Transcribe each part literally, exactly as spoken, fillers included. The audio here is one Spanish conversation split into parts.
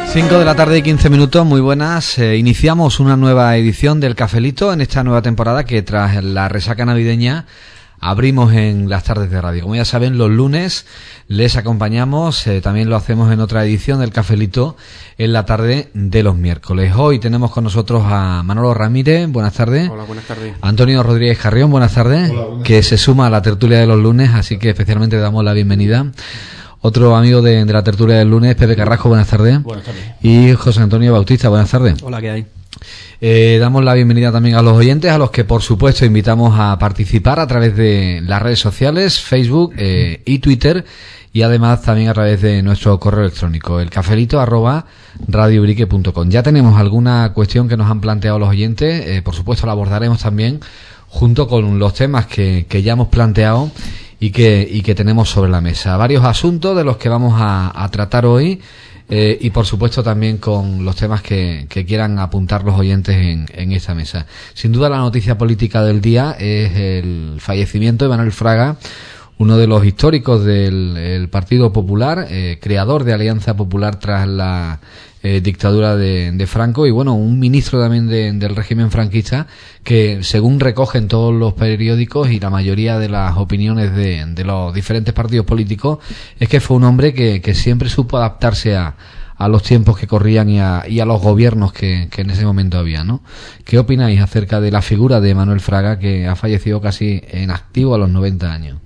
cinco de la tarde y quince minutos, muy buenas. Eh, iniciamos una nueva edición del Cafelito en esta nueva temporada que tras la resaca navideña abrimos en las tardes de radio. Como ya saben, los lunes les acompañamos, eh, también lo hacemos en otra edición del Cafelito en la tarde de los miércoles. Hoy tenemos con nosotros a Manolo Ramírez, buenas tardes. Hola, buenas tardes. Antonio Rodríguez Carrión, buenas tardes. Hola, buenas que tardes. se suma a la tertulia de los lunes, así que especialmente le damos la bienvenida. Otro amigo de, de la tertulia del lunes, Pepe Carrasco, buenas tardes. Buenas tardes. Y José Antonio Bautista, buenas tardes. Hola, ¿qué hay? Eh, damos la bienvenida también a los oyentes, a los que por supuesto invitamos a participar a través de las redes sociales, Facebook eh, y Twitter, y además también a través de nuestro correo electrónico, el cafelito arroba radiobrique punto com. Ya tenemos alguna cuestión que nos han planteado los oyentes, eh, por supuesto la abordaremos también junto con los temas que, que ya hemos planteado y que, y que tenemos sobre la mesa. Varios asuntos de los que vamos a, a tratar hoy. Eh, y por supuesto también con los temas que, que quieran apuntar los oyentes en, en esta mesa. Sin duda la noticia política del día es el fallecimiento de Manuel Fraga, uno de los históricos del el Partido Popular, eh, creador de Alianza Popular tras la eh, dictadura de, de Franco, y bueno, un ministro también de, del régimen franquista que, según recogen todos los periódicos y la mayoría de las opiniones de, de los diferentes partidos políticos, es que fue un hombre que, que siempre supo adaptarse a, a los tiempos que corrían y a, y a los gobiernos que, que en ese momento había, ¿no? ¿Qué opináis acerca de la figura de Manuel Fraga, que ha fallecido casi en activo a los noventa años?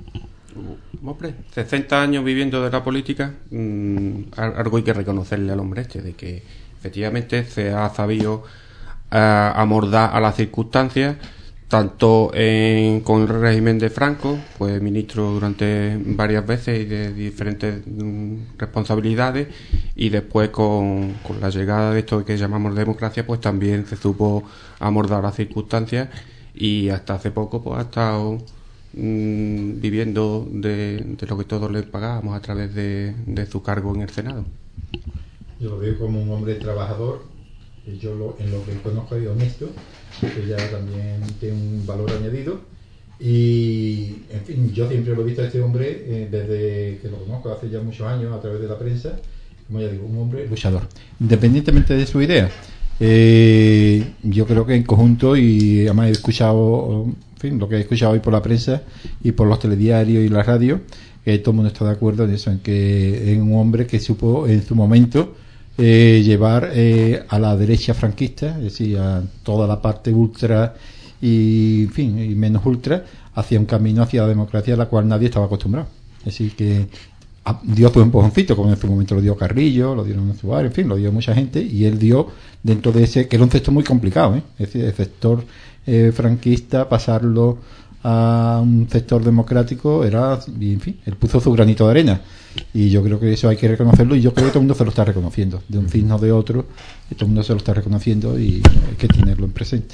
Hombre, sesenta años viviendo de la política, mmm, algo hay que reconocerle al hombre este, de que efectivamente se ha sabido uh, amordar a las circunstancias, tanto en, con el régimen de Franco, fue ministro durante varias veces y de diferentes um, responsabilidades, y después con, con la llegada de esto que llamamos democracia, pues también se supo amordar las circunstancias, y hasta hace poco pues ha estado viviendo de, de lo que todos le pagábamos a través de, de su cargo en el Senado. Yo lo veo como un hombre trabajador, yo lo, en lo que conozco es honesto, que ya también tiene un valor añadido, y en fin, yo siempre lo he visto a este hombre eh, desde que lo conozco hace ya muchos años a través de la prensa, como ya digo, un hombre luchador, independientemente de su idea. Eh, yo creo que en conjunto, y además he escuchado, en fin, lo que he escuchado hoy por la prensa y por los telediarios y la radio, que todo el mundo está de acuerdo en eso, en que es un hombre que supo en su momento eh, llevar eh, a la derecha franquista, es decir, a toda la parte ultra y, en fin, y menos ultra, hacia un camino hacia la democracia a la cual nadie estaba acostumbrado. Es decir, que dio pues un empujoncito, como en su momento lo dio Carrillo, lo dieron en su bar, en fin, lo dio mucha gente, y él dio dentro de ese, que era un sector muy complicado, ¿eh? Es decir, el sector eh, franquista, pasarlo a un sector democrático era, y en fin, él puso su granito de arena, y yo creo que eso hay que reconocerlo, y yo creo que todo el mundo se lo está reconociendo, de un signo de otro, y todo el mundo se lo está reconociendo, y hay que tenerlo en presente.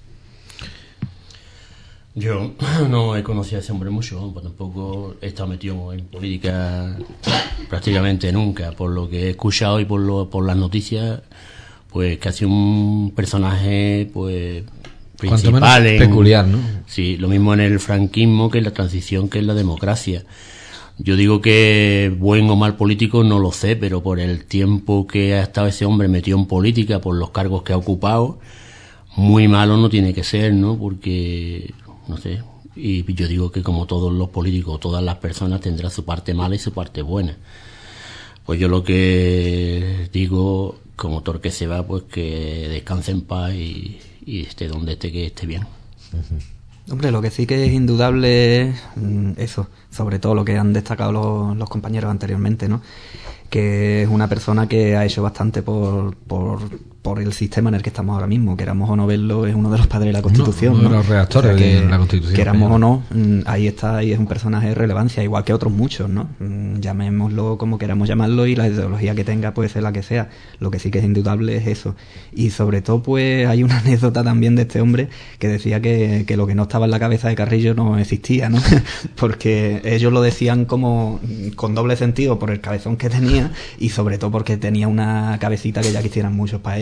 Yo no he conocido a ese hombre mucho, pues tampoco he estado metido en política prácticamente nunca. Por lo que he escuchado y por lo, por las noticias, pues casi un personaje pues cuanto menos principal en, peculiar, ¿no? Sí, lo mismo en el franquismo que en la transición, que en la democracia. Yo digo que buen o mal político no lo sé, pero por el tiempo que ha estado ese hombre metido en política, por los cargos que ha ocupado, muy malo no tiene que ser, ¿no? Porque no sé, y yo digo que como todos los políticos, todas las personas tendrán su parte mala y su parte buena. Pues yo lo que digo, como autor que se va, pues que descanse en paz y, y esté donde esté, que esté bien. Uh-huh. Hombre, lo que sí que es indudable es mm, eso, sobre todo lo que han destacado los, los compañeros anteriormente, ¿no? Que es una persona que ha hecho bastante por, por, por el sistema en el que estamos ahora mismo. Queramos o no verlo, es uno de los padres de la Constitución, uno, uno de los ¿no? redactores, o sea, que, de la Constitución. Queramos o no, ahí está, y es un personaje de relevancia, igual que otros muchos, ¿no? Llamémoslo como queramos llamarlo, y la ideología que tenga puede ser la que sea. Lo que sí que es indudable es eso. Y sobre todo, pues, hay una anécdota también de este hombre que decía que, que lo que no estaba en la cabeza de Carrillo no existía, ¿no? Porque ellos lo decían como con doble sentido por el cabezón que tenía, y sobre todo porque tenía una cabecita que ya quisieran muchos para ellos.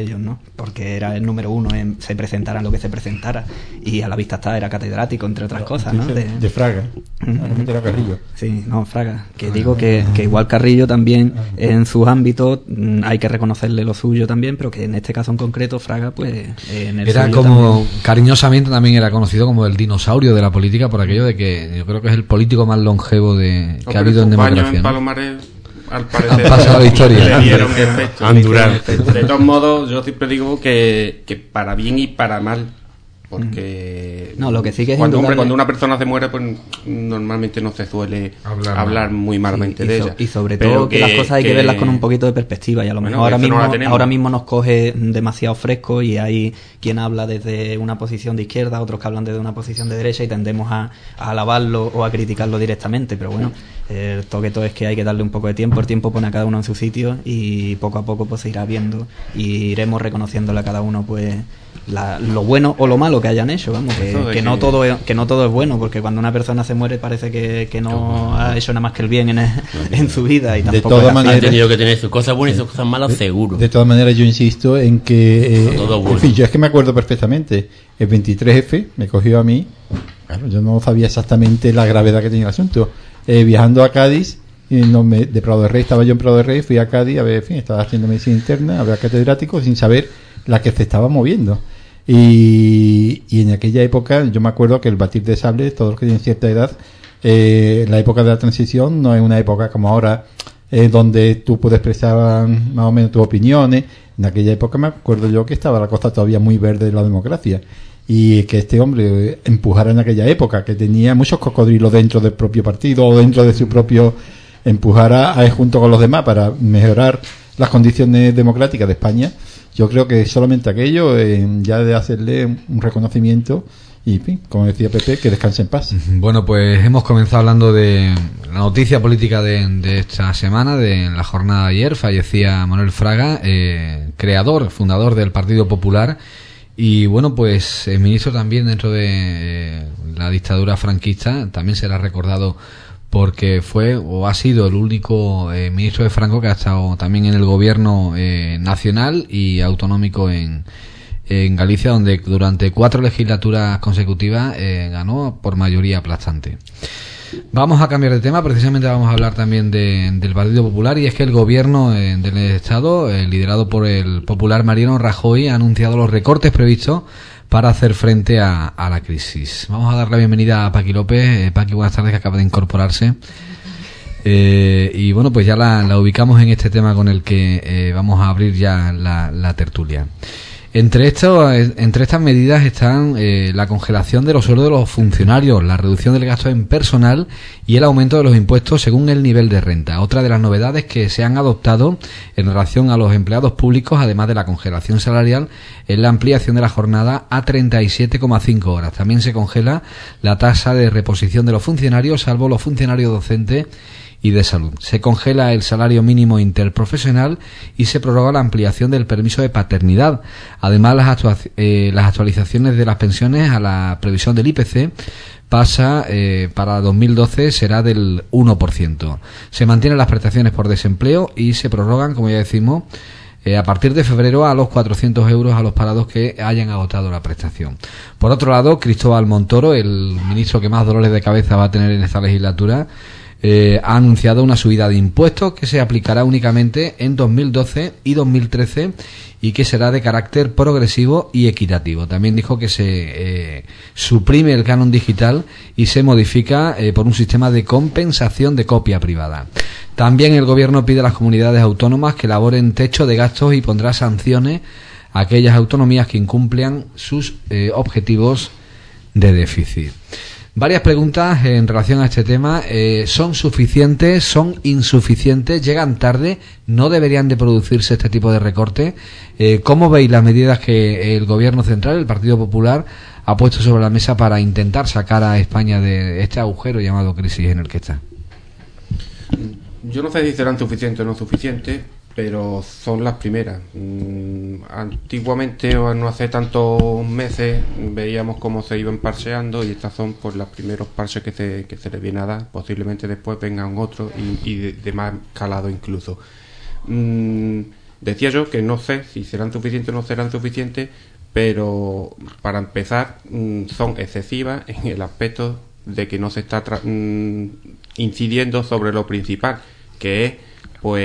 ellos, ¿no? Porque era el número uno en se presentara lo que se presentara, y a la vista está, era catedrático, entre otras cosas, ¿no? De, de Fraga, uh-huh. era Carrillo. Sí, no, Fraga. Que digo que, que igual Carrillo también, en sus ámbitos, hay que reconocerle lo suyo también, pero que en este caso en concreto, Fraga, pues, en el era suyo como, también. Cariñosamente también era conocido como el dinosaurio de la política, por aquello de que yo creo que es el político más longevo de que ha habido en democracia, en ¿no? Palomares, al parecer, han pasado la historia. Le dieron efecto. Andurar. De todos modos, yo siempre digo que, que para bien y para mal, porque no, lo que sí que es cuando, hombre, indudable... cuando una persona se muere, pues normalmente no se suele hablar, hablar muy malamente sí, de y so, ella. y sobre Pero todo que, que las cosas hay que... que verlas con un poquito de perspectiva, y a lo bueno, mejor ahora mismo, no ahora mismo nos coge demasiado fresco, y hay quien habla desde una posición de izquierda, otros que hablan desde una posición de derecha, y tendemos a, a alabarlo o a criticarlo directamente, pero bueno, el toque todo es que hay que darle un poco de tiempo, el tiempo pone a cada uno en su sitio, y poco a poco pues se irá viendo y iremos reconociéndole a cada uno pues la, lo bueno o lo malo que hayan hecho, vamos, que, que, que no todo es, que no todo es bueno, porque cuando una persona se muere parece que, que no ha hecho nada más que el bien en, en su vida, y tampoco de todas maneras ha tenido que tener sus cosas buenas y sus cosas malas, seguro. De, de todas maneras, yo insisto en que eh, todo bueno. En fin, yo es que me acuerdo perfectamente, el veintitrés efe me cogió a mí, claro, yo no sabía exactamente la gravedad que tenía el asunto, eh, viajando a Cádiz, y no me, de Prado de Rey, estaba yo en Prado de Rey, fui a Cádiz a ver, en fin, estaba haciendo medicina interna, a ver catedrático, sin saber la que se estaba moviendo. Y, y en aquella época, yo me acuerdo que el batir de sable, todos los que tienen cierta edad, eh, la época de la transición no es una época como ahora, eh, donde tú puedes expresar más o menos tus opiniones. En aquella época me acuerdo yo que estaba la cosa todavía muy verde de la democracia, y que este hombre empujara en aquella época, que tenía muchos cocodrilos dentro del propio partido o dentro de su propio, empujara a, junto con los demás para mejorar las condiciones democráticas de España. Yo creo que solamente aquello, eh, ya de hacerle un reconocimiento, y en fin, como decía Pepe, que descanse en paz. Bueno, pues hemos comenzado hablando de la noticia política de, de esta semana, de la jornada de ayer. Fallecía Manuel Fraga, eh, creador, fundador del Partido Popular, y bueno, pues el ministro también dentro de eh, la dictadura franquista. También será recordado porque fue o ha sido el único eh, ministro de Franco que ha estado también en el gobierno eh, nacional y autonómico en, en Galicia, donde durante cuatro legislaturas consecutivas eh, ganó por mayoría aplastante. Vamos a cambiar de tema, precisamente vamos a hablar también de, del Partido Popular, y es que el gobierno eh, del Estado, eh, liderado por el popular Mariano Rajoy, ha anunciado los recortes previstos para hacer frente a, a la crisis. Vamos a dar la bienvenida a Paqui López. Eh, Paqui, buenas tardes, que acaba de incorporarse. Eh, y bueno, pues ya la, la ubicamos en este tema con el que eh, vamos a abrir ya la, la tertulia. Entre, esto, entre estas medidas están eh, la congelación de los sueldos de los funcionarios, la reducción del gasto en personal y el aumento de los impuestos según el nivel de renta. Otra de las novedades que se han adoptado en relación a los empleados públicos, además de la congelación salarial, es la ampliación de la jornada a treinta y siete coma cinco horas. También se congela la tasa de reposición de los funcionarios, salvo los funcionarios docentes y de salud. Se congela el salario mínimo interprofesional y se prorroga la ampliación del permiso de paternidad. Además, las, actua- eh, las actualizaciones de las pensiones a la previsión del I P C pasa eh, para dos mil doce será del uno por ciento. Se mantienen las prestaciones por desempleo y se prorrogan, como ya decimos, eh, a partir de febrero a los cuatrocientos euros a los parados que hayan agotado la prestación. Por otro lado, Cristóbal Montoro, el ministro que más dolores de cabeza va a tener en esta legislatura, Eh, ha anunciado una subida de impuestos que se aplicará únicamente en dos mil doce y dos mil trece y que será de carácter progresivo y equitativo. También dijo que se eh, suprime el canon digital y se modifica eh, por un sistema de compensación de copia privada. También el gobierno pide a las comunidades autónomas que elaboren techo de gastos y pondrá sanciones a aquellas autonomías que incumplan sus eh, objetivos de déficit. Varias preguntas en relación a este tema. Eh, ¿Son suficientes? ¿Son insuficientes? ¿Llegan tarde? ¿No deberían de producirse este tipo de recortes? Eh, ¿Cómo veis las medidas que el Gobierno Central, el Partido Popular, ha puesto sobre la mesa para intentar sacar a España de este agujero llamado crisis en el que está? Yo no sé si serán suficientes o no suficientes, pero son las primeras. Mm, antiguamente, o no hace tantos meses, veíamos cómo se iban parcheando, y estas son pues los primeros parches que se, que se les viene a dar. Posiblemente después vengan otros y, y de, de más calado incluso. Mm, decía yo que no sé si serán suficientes o no serán suficientes, pero para empezar mmm, son excesivas en el aspecto de que no se está tra- mmm, incidiendo sobre lo principal, que es pues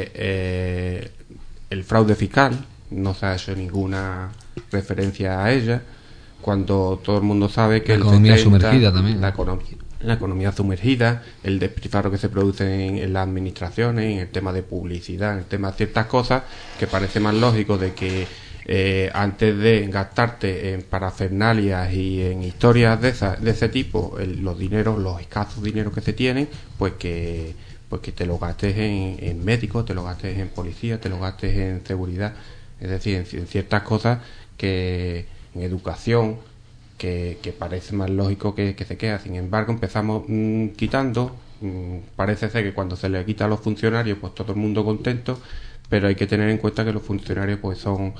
eh, el fraude fiscal. No se ha hecho ninguna referencia a ella, cuando todo el mundo sabe que la el economía setenta, sumergida también, la economía, la economía sumergida, el despilfarro que se produce en, en las administraciones, en el tema de publicidad, en el tema de ciertas cosas que parece más lógico de que eh, antes de gastarte en parafernalias y en historias de, esa, de ese tipo, el, los dineros, los escasos dineros que se tienen, pues que pues que te lo gastes en, en médicos, te lo gastes en policía, te lo gastes en seguridad, es decir, en, en ciertas cosas que en educación que, que parece más lógico que, que se queda. Sin embargo, empezamos mmm, quitando, mmm, parece ser que cuando se le quita a los funcionarios, pues todo el mundo contento, pero hay que tener en cuenta que los funcionarios pues son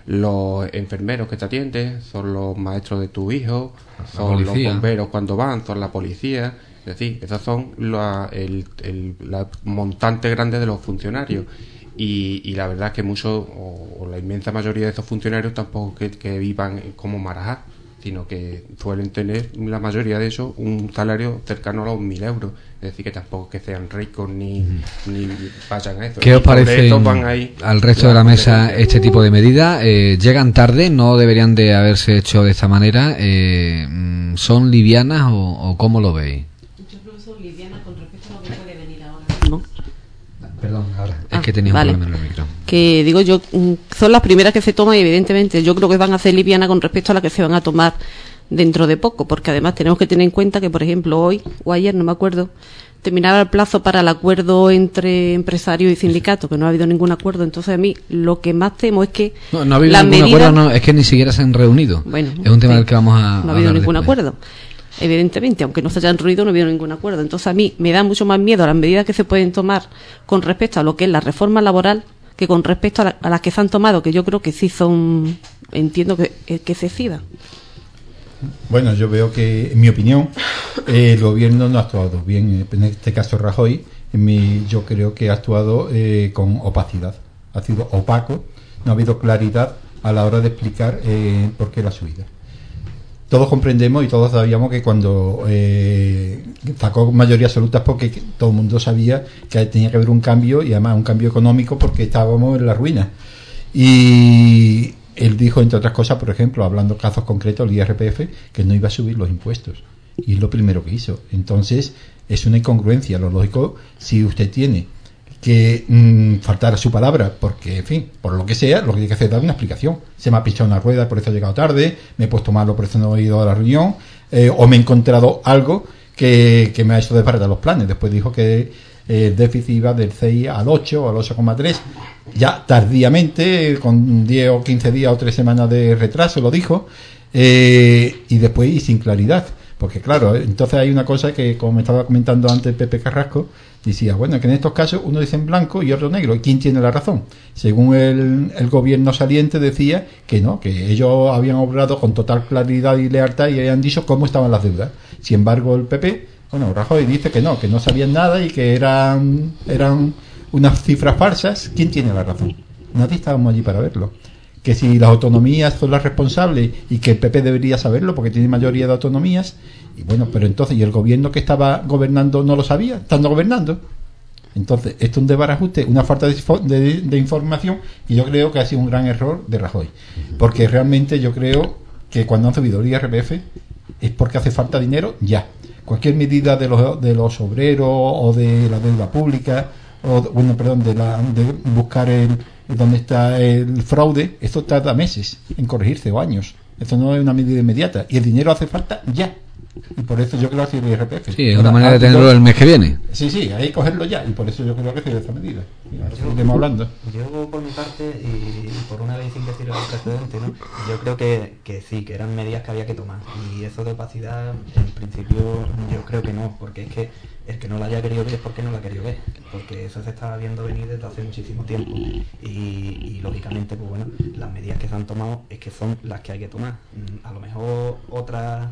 los enfermeros que te atienden, son los maestros de tu hijo, la son policía. los bomberos cuando van, son la policía. Es decir, esos son la, el, el, la montante grande de los funcionarios. Y, y la verdad es que muchos, o, o la inmensa mayoría de esos funcionarios tampoco que, que vivan como Marajá, sino que suelen tener, la mayoría de ellos, un salario cercano a los mil euros. Es decir, que tampoco que sean ricos ni, uh-huh. ni vayan a eso. ¿Qué os parece al resto de la mesa este tipo de medidas? Eh, ¿Llegan tarde? ¿No deberían de haberse hecho de esta manera? Eh, ¿Son livianas o, o cómo lo veis? Yo creo que son livianas con respecto a lo que puede venir ahora mismo. Perdón, ahora. Es ah, que tenía un vale. problema en el micro. Que digo yo, son las primeras que se toman y evidentemente yo creo que van a ser livianas con respecto a las que se van a tomar dentro de poco, porque además tenemos que tener en cuenta que, por ejemplo, hoy o ayer, no me acuerdo, terminaba el plazo para el acuerdo entre empresarios y sindicatos, que no ha habido ningún acuerdo. Entonces a mí lo que más temo es que no, no ha habido la ningún medida... acuerdo, no, es que ni siquiera se han reunido. Bueno, es un tema sí, del que vamos a no ha habido ningún después. acuerdo. Evidentemente, aunque no se hayan ruido, no ha habido ningún acuerdo. Entonces a mí me da mucho más miedo a las medidas que se pueden tomar con respecto a lo que es la reforma laboral que con respecto a, la, a las que se han tomado, que yo creo que sí son, entiendo que, que excesivas. Bueno, yo veo que, en mi opinión, eh, el gobierno no ha actuado bien. En este caso Rajoy, en mi, yo creo que ha actuado eh, con opacidad. Ha sido opaco, no ha habido claridad a la hora de explicar eh, por qué la subida. Todos comprendemos y todos sabíamos que cuando eh, sacó mayoría absoluta es porque todo el mundo sabía que tenía que haber un cambio, y además un cambio económico, porque estábamos en la ruina. Y él dijo, entre otras cosas, por ejemplo, hablando de casos concretos, el I R P F, que no iba a subir los impuestos. Y es lo primero que hizo. Entonces, es una incongruencia. Lo lógico, si usted tiene que mmm, faltar a su palabra, porque, en fin, por lo que sea, lo que tiene que hacer es dar una explicación. Se me ha pinchado una rueda, por eso he llegado tarde, me he puesto malo, por eso no he ido a la reunión, eh, o me he encontrado algo que, que me ha hecho desbaratar los planes. Después dijo que eh, el déficit iba del seis al ocho o al ocho coma tres, ya tardíamente, con diez o quince días o tres semanas de retraso, lo dijo, eh, y después y sin claridad. Porque claro, entonces hay una cosa que, como me estaba comentando antes Pepe Carrasco, decía, bueno, que en estos casos uno dice en blanco y otro negro. ¿Y quién tiene la razón? Según el, el gobierno saliente decía que no, que ellos habían obrado con total claridad y lealtad y habían dicho cómo estaban las deudas. Sin embargo, el P P, bueno, Rajoy dice que no, que no sabían nada y que eran, eran unas cifras falsas. ¿Quién tiene la razón? Nadie estábamos allí para verlo. Que si las autonomías son las responsables y que el P P debería saberlo porque tiene mayoría de autonomías, y bueno, pero entonces, ¿y el gobierno que estaba gobernando no lo sabía? ¿Estando gobernando? Entonces, esto es un desbarajuste, una falta de, de, de información, y yo creo que ha sido un gran error de Rajoy, porque realmente yo creo que cuando han subido el I R P F es porque hace falta dinero ya. Cualquier medida de los, de los obreros o de la deuda pública, o bueno, perdón, de, la, de buscar el donde está el fraude, esto tarda meses en corregirse o años. Esto no es una medida inmediata y el dinero hace falta ya. Y por eso yo creo que el I R P F. Sí, es una manera de tenerlo el mes que viene. Sí, sí, hay que cogerlo ya, y por eso yo creo que es esta medida. Seguimos hablando. Yo, por mi parte, y por una vez sin decir el precedente, ¿no? Yo creo que, que sí, que eran medidas que había que tomar. Y eso de opacidad, en principio, yo creo que no, porque es que el que no la haya querido ver es porque no la ha querido ver, porque eso se estaba viendo venir desde hace muchísimo tiempo. Y, y lógicamente, pues bueno, las medidas que se han tomado es que son las que hay que tomar. A lo mejor otras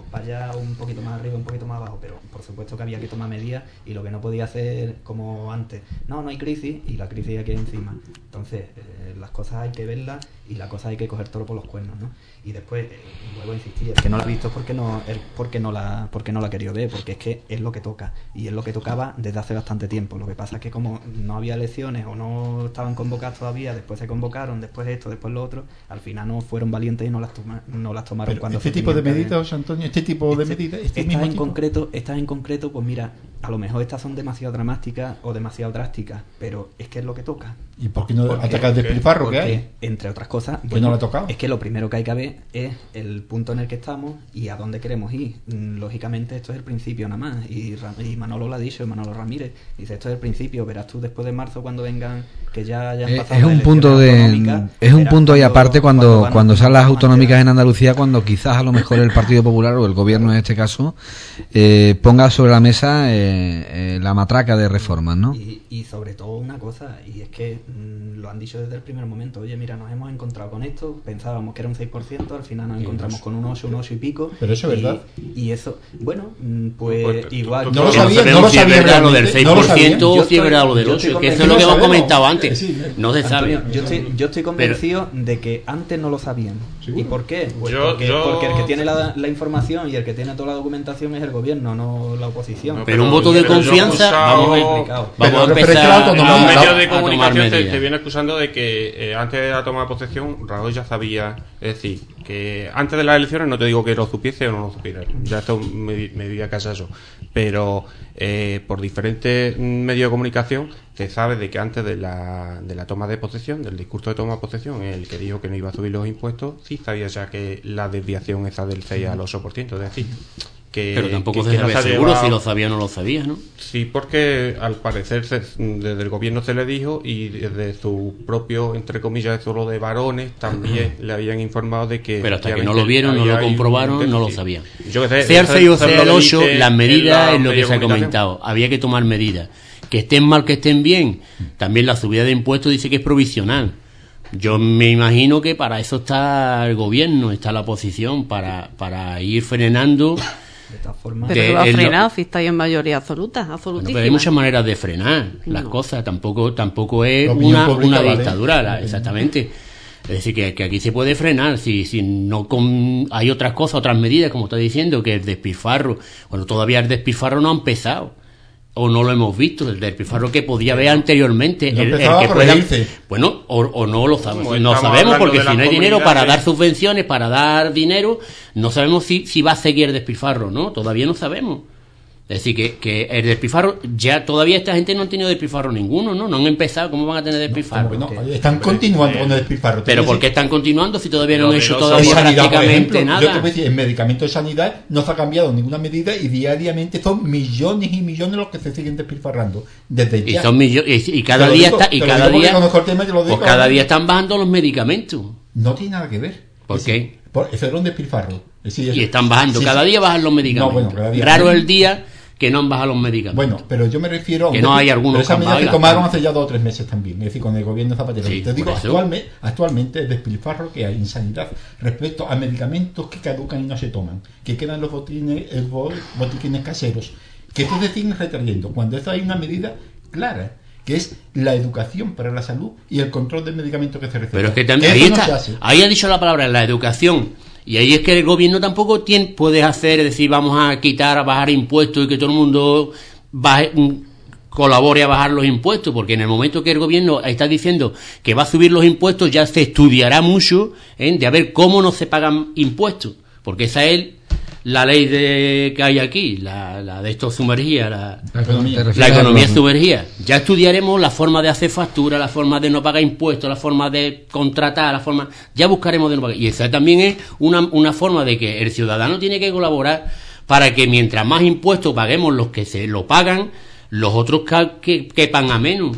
para allá, un poquito más arriba, un poquito más abajo, pero por supuesto que había que tomar medidas y lo que no podía hacer como antes, no, no hay crisis y la crisis aquí encima. Entonces, eh, las cosas hay que verlas y las cosas hay que coger todo por los cuernos, ¿no? Y después, eh, vuelvo a insistir, el que no la ha visto es porque no, es porque no la, porque no la ha querido ver, porque es que es lo que toca y es lo que tocaba desde hace bastante tiempo. Lo que pasa es que como no había elecciones o no estaban convocadas todavía, después se convocaron, después esto, después lo otro, al final no fueron valientes y no las, toma, no las tomaron. Pero cuando este tipo de medidas, José Antonio, este tipo de este, medidas, este estas mismo en tipo? concreto, estas en concreto, pues mira, a lo mejor estas son demasiado dramáticas o demasiado drásticas, pero es que es lo que toca. ¿Y por qué no Porque- ataca el despilfarro porque, que hay? entre otras cosas, ¿Que no lo ha tocado? es que lo primero que hay que ver es el punto en el que estamos y a dónde queremos ir. Mm, Lógicamente esto es el principio nada más, y, Ra- y Manolo lo ha dicho, Manolo Ramírez, dice esto es el principio, verás tú después de marzo cuando vengan, que ya hayan Eh, pasado es las un punto elecciones de autonómicas, es un verás punto y aparte cuando van a- cuando salen las van a autonómicas llegar. en Andalucía, cuando quizás a lo mejor el Partido Popular o el gobierno en este caso eh, ponga sobre la mesa eh, eh, la matraca de reformas, ¿no? Y, y sobre todo una cosa, y es que mm, lo han dicho desde el primer momento, oye, mira, nos hemos encontrado con esto, pensábamos que era un seis por ciento, al final nos encontramos con un ocho, un ocho y pico. Pero eso es y- verdad. Y eso, bueno, mm, pues, Pues, tú- igual... tú- No lo tú- sabía, sabemos no lo si es sabía verdad lo del realmente, seis no lo por sabía. ciento Yo o si es estoy- verdad lo del yo ocho, estoy que eso es convencido. lo que No hemos sabemos. comentado antes. Sí, No se sabe. Antonio, yo estoy, yo estoy convencido de que antes no lo sabían. ¿Y por qué? Pues Yo- porque, yo- porque el que tiene la, la información y el que tiene toda la documentación es el gobierno, no la oposición. No, Pero un voto de pero yo he confianza, acusado- vamos a, Complicado. vamos a Pero referente a la empezar autonomía, Los no, medios a de tomar comunicación te, medidas. te vienen acusando de que eh, antes de la toma de posesión Rajoy ya sabía, es decir, que antes de las elecciones, no te digo que lo supiese o no lo supiera, ya esto me, me diría casa eso, pero eh, por diferentes medios de comunicación se sabe de que antes de la, de la toma de posesión, del discurso de toma de posesión, en el que dijo que no iba a subir los impuestos, sí sabía ya que la desviación esa del seis al ocho por ciento, es decir, que, Pero tampoco que- se que no sabe se ha seguro llevado- si lo sabía o no lo sabía, ¿no? Sí, porque al parecer se- desde el gobierno se le dijo y desde su propio, entre comillas, solo de varones, también le habían informado de que... Pero hasta que no efectivamente lo vieron, no había lo ahí un comprobaron, no lo déficit. sabían. Yo que sé, Sea el eso- seis o eso es sea lo el que ocho, dice las en medidas la es lo que media se ha comunicación. comentado. Había que tomar medidas. Que estén mal, que estén bien. También la subida de impuestos dice que es provisional. Yo me imagino que para eso está el gobierno, está la oposición, para, para ir frenando. De todas formas, Pero de- se va a es lo- frenar si estáis en mayoría absoluta, Bueno, absolutísima. pero hay muchas maneras de frenar las No. cosas. Tampoco, tampoco es La opinión una, pública una vale. dictadura, la- exactamente. Es decir, que, que aquí se puede frenar. Si, si no con, hay otras cosas, otras medidas, como está diciendo, que el despilfarro. Bueno, todavía el despilfarro no ha empezado. O no lo hemos visto, el despilfarro que podía ver anteriormente. No el, el empezaba que por pueda- reírse. bueno, o, o no lo sabemos. Como No estamos sabemos, hablando porque de si las no hay dinero para comunidades- dar subvenciones, para dar dinero, no sabemos si, si va a seguir el despilfarro, ¿no? Todavía no sabemos. Es decir, que, que el despilfarro, ya todavía esta gente no han tenido despilfarro ninguno, ¿no? No han empezado, ¿cómo van a tener despilfarro? Como que no, están continuando con el despilfarro. Pero Te ¿por voy qué a decir, están continuando si todavía no Lo han de hecho los- todavía en sanidad, por prácticamente ejemplo, yo te nada? voy a decir, en medicamentos de sanidad no se ha cambiado ninguna medida y diariamente son millones y millones los que se siguen despilfarrando desde Y ya. son millones, y, y cada Te lo día digo, está, y te lo cada digo porque día, conozco el tema y te lo digo. pues cada día están bajando los medicamentos. No tiene nada que ver. ¿Por Es qué? decir, por- eso era un despilfarro. Es decir, Y eso- están bajando, sí, cada sí. día bajan los medicamentos. No, bueno, cada día. Raro el día que no han bajado los medicamentos. Bueno, pero yo me refiero a un Que no depi- hay algunos pero esas que han medidas que bajado y tomaron las- hace ya dos o tres meses también, es decir, con el gobierno Zapatero. Sí, Te digo, por eso. actualmente, actualmente el despilfarro que hay en sanidad respecto a medicamentos que caducan y no se toman, que quedan los botines, el bo- botiquines caseros, que esto se siguen retrayendo, cuando esto hay una medida clara, que es la educación para la salud y el control del medicamento que se recibe. Pero es que también, ahí eso no se está, hace. ahí ha dicho la palabra, la educación. Y ahí es que el gobierno tampoco tiene, puede hacer, es decir, vamos a quitar, a bajar impuestos y que todo el mundo baje, mm, colabore a bajar los impuestos, porque en el momento que el gobierno está diciendo que va a subir los impuestos, ya se estudiará mucho ¿eh? de a ver cómo no se pagan impuestos, porque esa es la ley de que hay aquí, la, la de esto sumergida, la, La economía. ¿Te refieres la a economía los- sumergida. Ya estudiaremos la forma de hacer factura, la forma de no pagar impuestos, la forma de contratar, la forma... Ya buscaremos de no pagar. Y esa también es una, una forma de que el ciudadano tiene que colaborar para que mientras más impuestos paguemos los que se lo pagan, los otros ca- que quepan a menos.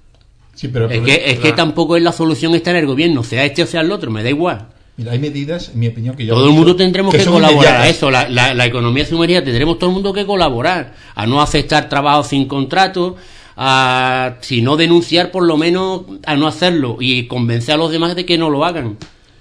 Sí, pero el Es problema- que, es que tampoco es la solución está en el gobierno, sea este o sea el otro, me da igual. Mira, hay medidas, en mi opinión, que yo... Todo el mundo tendremos que, son colaborar a inmediatas. eso, la, la, la economía sumergida, tendremos todo el mundo que colaborar, a no aceptar trabajo sin contrato, a si no denunciar, por lo menos a no hacerlo y convencer a los demás de que no lo hagan.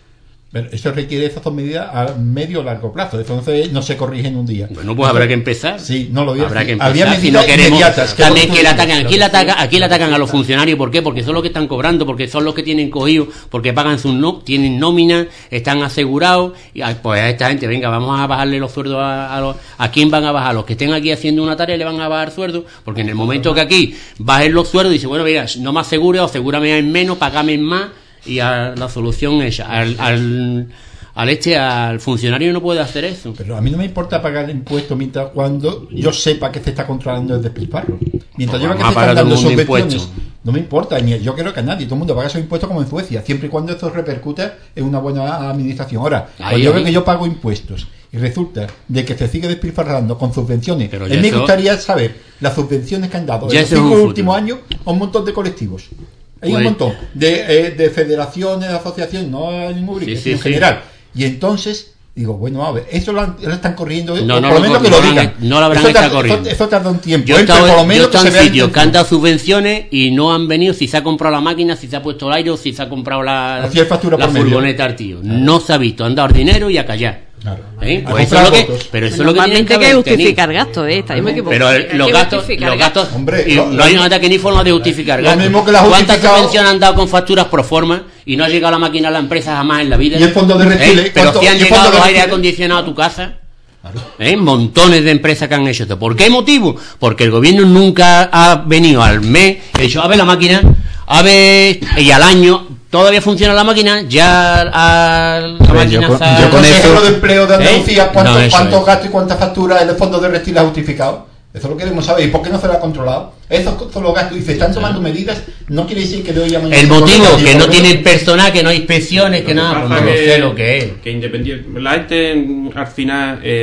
Pero eso requiere esas dos medidas a medio o largo plazo. Entonces no se corrige en un día. Bueno, pues habrá que empezar. Sí, no lo digo. Habrá que empezar. Había medidas si no queremos inmediatas. Que también que le atacan. Aquí le atacan, aquí le atacan a los funcionarios. ¿Por qué? Porque son los que están cobrando, porque son los que tienen cogido, porque pagan sus no, tienen nómina, están asegurados. Y pues a esta gente, venga, vamos a bajarle los sueldos a, a los. ¿A quién van a bajar? Los que estén aquí haciendo una tarea le van a bajar sueldos, porque en el momento que aquí bajen los sueldos, dice, bueno, mira, no me asegures, asegúrame en menos, pagame en más, y a la solución es al, al al este al funcionario no puede hacer eso. Pero a mí no me importa pagar impuestos mientras cuando yo sepa que se está controlando el despilfarro. Mientras yo vea que se están dando subvenciones, no me importa, ni yo creo que a nadie, todo el mundo paga esos impuestos como en Suecia, siempre y cuando eso repercute en una buena administración. Ahora, cuando yo veo que yo pago impuestos y resulta de que se sigue despilfarrando con subvenciones, a mí me eso... gustaría saber las subvenciones que han dado en los cinco últimos años a un montón de colectivos. Hay pues... un montón de, eh, de federaciones, de asociaciones, no hay ningún sí, sí, en general. Sí. Y entonces digo, bueno, a ver, eso lo, han, lo están corriendo, no, o no, por lo menos no, que no, lo digan. No lo habrán estado corriendo. Eso, eso tarda un tiempo. Yo he estado, por lo menos yo he estado en sitios que que han dado subvenciones y no han venido si se ha comprado la máquina, si se ha puesto el aire o si se ha comprado la, si factura la por furgoneta al tío. Claro. No se ha visto, han dado dinero y a callar. Claro. ¿Eh? Pues eso es lo que, pero eso es lo que tienen que, que hay que justificar gastos, ¿eh? Está, me pero el, los gastos, los gastos, hombre, y lo, no hay un ataque ni forma de justificar gastos. Mismo que la ¿Cuántas subvenciones han dado con facturas pro forma y no ha llegado la máquina a la empresa jamás en la vida? Y el fondo de retile, ¿Eh? Pero si han llegado los aire acondicionado a tu casa. Claro. ¿Eh? Montones de empresas que han hecho esto. ¿Por qué motivo? Porque el gobierno nunca ha venido al mes y ha dicho, a ver la máquina, a ver, y al año todavía funciona la máquina, ya a la máquina yo, está... yo con el Consejo de Empleo de Andalucía, ¿Eh? ¿cuántos, no, cuántos gastos y cuántas facturas el fondo de retile ha justificado? Eso lo queremos saber. ¿Y por qué no se lo ha controlado? Esos son los gastos y se están tomando medidas. No quiere decir que de hoy a mañana. El motivo, que no tienen personal, que no hay inspecciones, que nada, pues no que, sé lo que es. Que independiente. La gente al final es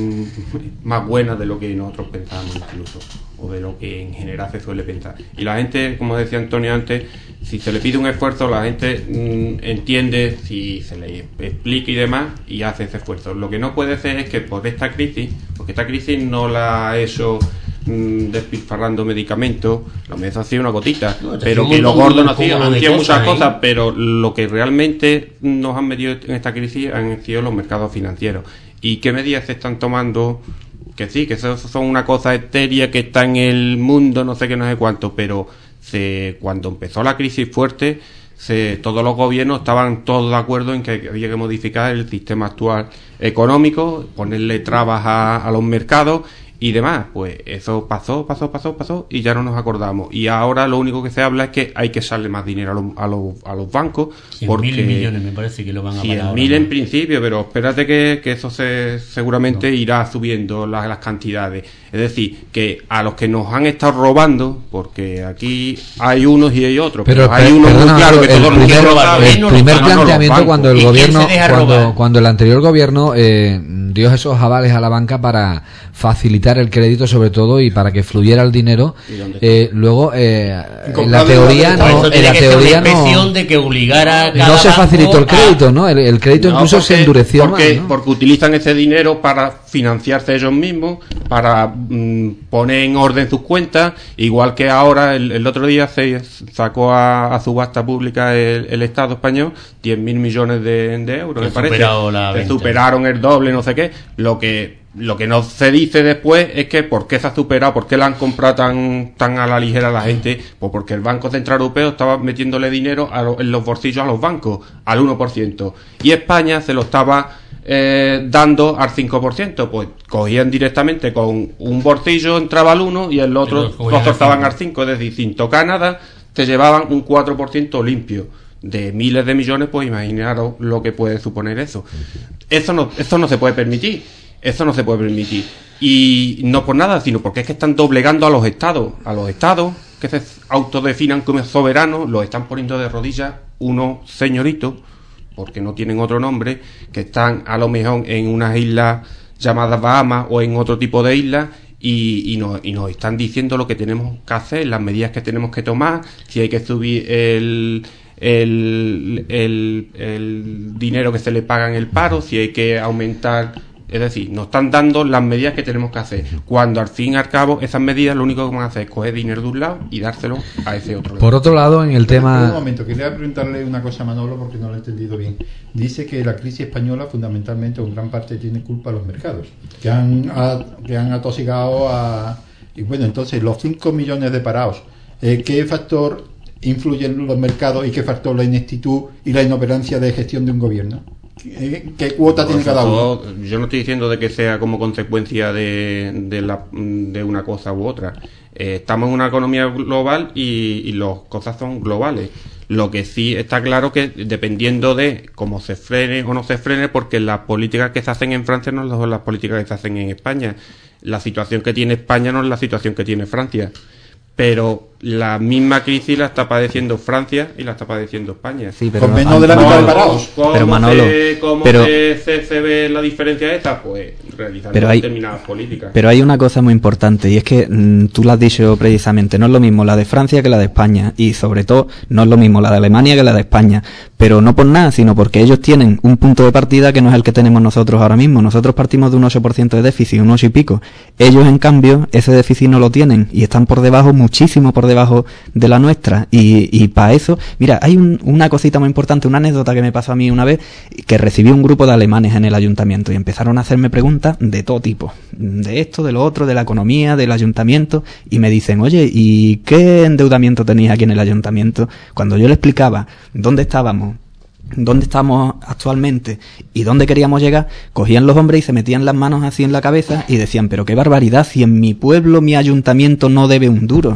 más buena de lo que nosotros pensábamos incluso, o de lo que en general se suele pensar. Y la gente, como decía Antonio antes, si se le pide un esfuerzo, la gente mmm, entiende si se le explica y demás y hace ese esfuerzo. Lo que no puede ser es que por esta crisis, porque esta crisis no la ha hecho mmm, despilfarrando medicamentos, lo menos ha sido una gotita, no, pero que los gordos no hacían, han hacían muchas cosas, pero lo que realmente nos han metido en esta crisis han sido los mercados financieros. ¿Y qué medidas se están tomando? Que sí, que eso son una cosa etérea que está en el mundo, no sé qué, no sé cuánto, pero se, cuando empezó la crisis fuerte, se, todos los gobiernos estaban todos de acuerdo en que había que modificar el sistema actual económico, ponerle trabas a, a los mercados y demás. Pues eso pasó, pasó, pasó, pasó y ya no nos acordamos. Y ahora lo único que se habla es que hay que echarle más dinero a los, a los, a los bancos. Porque mil millones me parece que lo van a pagar. cien mil en principio, pero espérate que, que eso se seguramente no. irá subiendo las, las cantidades. Es decir, que a los que nos han estado robando, porque aquí hay unos y hay otros, pero, pero hay unos muy claro que el todos primer, robar, el primer planteamiento cuando el gobierno, cuando, robar? cuando el anterior gobierno eh, dio esos avales a la banca para facilitar el crédito sobre todo y para que fluyera el dinero, eh, luego eh, en la teoría no, en la teoría no, de que obligara no se facilitó el crédito, ¿no? El, el crédito no, incluso porque, se endureció porque, más, ¿no? Porque utilizan ese dinero para financiarse ellos mismos, para mmm, poner en orden sus cuentas, igual que ahora el, el otro día se sacó a, a subasta pública el, el Estado español diez mil millones de, de euros, me parece. Se superaron el doble, no sé qué. Lo que Lo que no se dice después es que por qué se ha superado, por qué la han comprado tan tan a la ligera la gente, pues porque el Banco Central Europeo estaba metiéndole dinero a lo, en los bolsillos a los bancos, al uno por ciento, y España se lo estaba eh, dando al cinco por ciento, pues cogían directamente con un bolsillo, entraba al uno y el otro, los otros estaban al cinco, es decir, sin tocar nada, te llevaban un cuatro por ciento limpio. De miles de millones, pues imaginaros lo que puede suponer eso. Eso no, eso no se puede permitir. Eso no se puede permitir. Y no por nada, sino porque es que están doblegando a los estados. A los estados que se autodefinan como soberanos, los están poniendo de rodillas unos señoritos, porque no tienen otro nombre, que están a lo mejor en unas islas llamadas Bahamas o en otro tipo de islas, y, y, nos, y nos están diciendo lo que tenemos que hacer, las medidas que tenemos que tomar, si hay que subir el... El, el, el dinero que se le paga en el paro, si hay que aumentar Es decir, nos están dando las medidas que tenemos que hacer, cuando al fin y al cabo esas medidas lo único que van a hacer es coger dinero de un lado y dárselo a ese otro lado. Por otro lado, en el Pero, tema... Un momento, quería preguntarle una cosa a Manolo porque no lo he entendido bien. Dice que la crisis española fundamentalmente, en gran parte, tiene culpa a los mercados, que han, a, que han atosigado a... Y bueno, entonces, los cinco millones de parados, eh, ¿qué factor influye en los mercados y qué factor la ineptitud y la inoperancia de gestión de un gobierno? ¿Qué, qué cuota tiene cada uno? Yo no estoy diciendo de que sea como consecuencia de, de, la, de una cosa u otra. Eh, estamos en una economía global y, y las cosas son globales. Lo que sí está claro que dependiendo de cómo se frene o no se frene, porque las políticas que se hacen en Francia no son las políticas que se hacen en España. La situación que tiene España no es la situación que tiene Francia. Pero la misma crisis la está padeciendo Francia y la está padeciendo España. Sí, pero con menos de la mitad de parados. ¿Cómo, pero Manolo, se, cómo pero, se, se, se ve la diferencia esta? Pues realizando pero hay, determinadas políticas. Pero hay una cosa muy importante y es que mmm, tú lo has dicho precisamente, no es lo mismo la de Francia que la de España y sobre todo no es lo mismo la de Alemania que la de España, pero no por nada, sino porque ellos tienen un punto de partida que no es el que tenemos nosotros ahora mismo. Nosotros partimos de un ocho por ciento de déficit, un ocho y pico. Ellos en cambio ese déficit no lo tienen y están por debajo, muchísimo por debajo de la nuestra y, y para eso, mira, hay un, una cosita muy importante, una anécdota que me pasó a mí una vez, que recibí un grupo de alemanes en el ayuntamiento y empezaron a hacerme preguntas de todo tipo, de esto, de lo otro, de la economía, del ayuntamiento, y me dicen, oye, ¿y qué endeudamiento tenéis aquí en el ayuntamiento? Cuando yo les explicaba dónde estábamos, dónde estamos actualmente y dónde queríamos llegar, cogían los hombres y se metían las manos así en la cabeza y decían, pero qué barbaridad, si en mi pueblo mi ayuntamiento no debe un duro.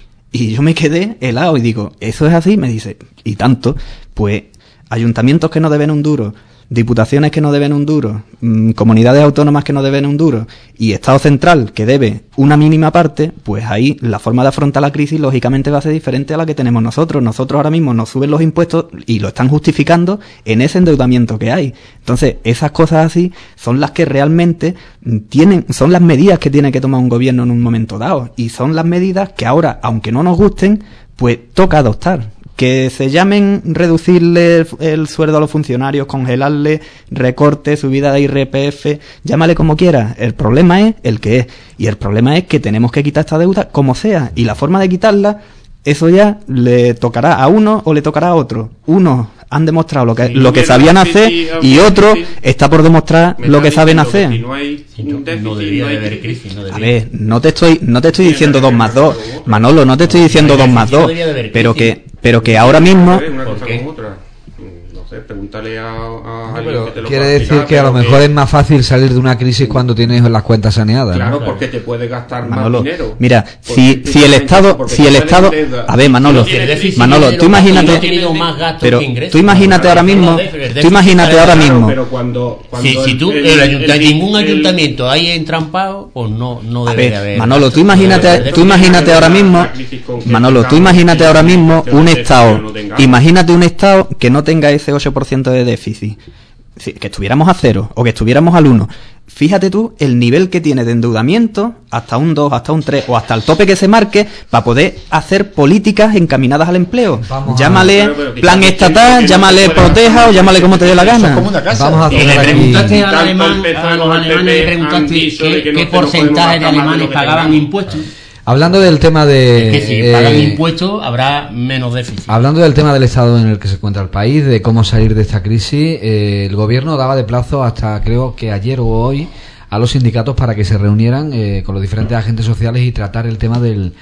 Y yo me quedé helado y digo, ¿eso es así? Me dice, y tanto, pues ayuntamientos que no deben un duro, diputaciones que no deben un duro, mmm, comunidades autónomas que no deben un duro y Estado central que debe una mínima parte, pues ahí la forma de afrontar la crisis lógicamente va a ser diferente a la que tenemos nosotros. Nosotros ahora mismo nos suben los impuestos y lo están justificando en ese endeudamiento que hay. Entonces esas cosas así son las que realmente tienen, son las medidas que tiene que tomar un gobierno en un momento dado y son las medidas que ahora, aunque no nos gusten, pues toca adoptar. Que se llamen reducirle el, el sueldo a los funcionarios, congelarle recortes, subida de I R P F, llámale como quieras. El problema es el que es. Y el problema es que tenemos que quitar esta deuda como sea. Y la forma de quitarla, eso ya le tocará a uno o le tocará a otro. Unos han demostrado lo que, sí, lo que sabían hacer y otros está por demostrar lo que saben hacer. Que si no hay si no, déficit, no debería no hay de haber crisis. No a ver, no te estoy, no te estoy diciendo dos más dos, Manolo, no te estoy diciendo dos más dos, pero que, pero que ahora mismo. Una cosa con otra. No sé, pregúntale a, a no, alguien que te lo quiere decir explicar, que a lo mejor que... es más fácil salir de una crisis cuando tienes las cuentas saneadas. Claro, ¿no? porque te puedes gastar Manolo, más dinero. Mira, si, si el Estado, si el Estado, a ver, Manolo, Manolo, tú imagínate, pero tú imagínate ahora mismo, tú imagínate ahora mismo. Pero cuando, cuando si, si tú, el, el, el, el, ningún el, ayuntamiento hay entrampado, pues no, no debe de haber. Manolo, tú imagínate, tú imagínate ahora mismo, Manolo, tú imagínate ahora mismo un Estado, imagínate un Estado que no tenga ese ocho por ciento de déficit, que estuviéramos a cero o que estuviéramos al uno. Fíjate tú el nivel que tiene de endeudamiento, hasta un dos, hasta un tres o hasta el tope que se marque para poder hacer políticas encaminadas al empleo. Vamos llámale a... pero, pero, plan estatal, no llámale proteja o llámale como te dé la gana. Como una casa. Vamos a y le preguntaste al alemán, a los alemanes le preguntaste qué, qué porcentaje de alemanes pagaban impuestos. Hablando del tema de... Es que si eh, pagan impuestos habrá menos déficit. Hablando del tema del estado en el que se encuentra el país, de cómo salir de esta crisis, eh, el gobierno daba de plazo hasta creo que ayer o hoy a los sindicatos para que se reunieran eh, con los diferentes agentes sociales y tratar el tema del,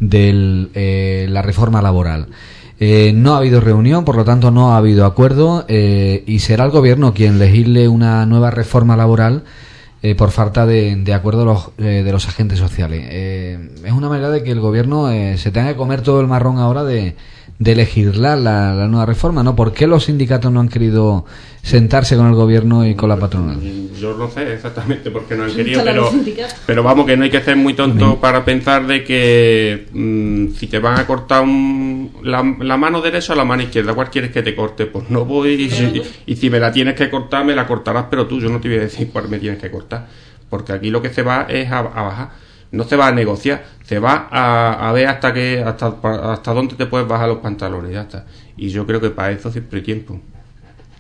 del eh, la reforma laboral. Eh, no ha habido reunión, por lo tanto no ha habido acuerdo eh, y será el gobierno quien legisle una nueva reforma laboral Eh, por falta de, de acuerdo de los, eh, de los agentes sociales. Eh, es una manera de que el gobierno eh, se tenga que comer todo el marrón ahora de, de legislar la, la nueva reforma, ¿no? ¿Por qué los sindicatos no han querido sentarse con el gobierno y con la patronal? Yo no sé exactamente por qué no han querido, pero, pero vamos, que no hay que ser muy tonto para pensar de que mmm, si te van a cortar un, la, la mano derecha o la mano izquierda, ¿cuál quieres que te corte? Pues no voy, y si, y si me la tienes que cortar, me la cortarás, pero tú, yo no te voy a decir cuál me tienes que cortar, porque aquí lo que se va es a, a bajar. No se va a negociar, se va a, a ver hasta que hasta hasta dónde te puedes bajar los pantalones, ya está. Y yo creo que para eso siempre hay tiempo.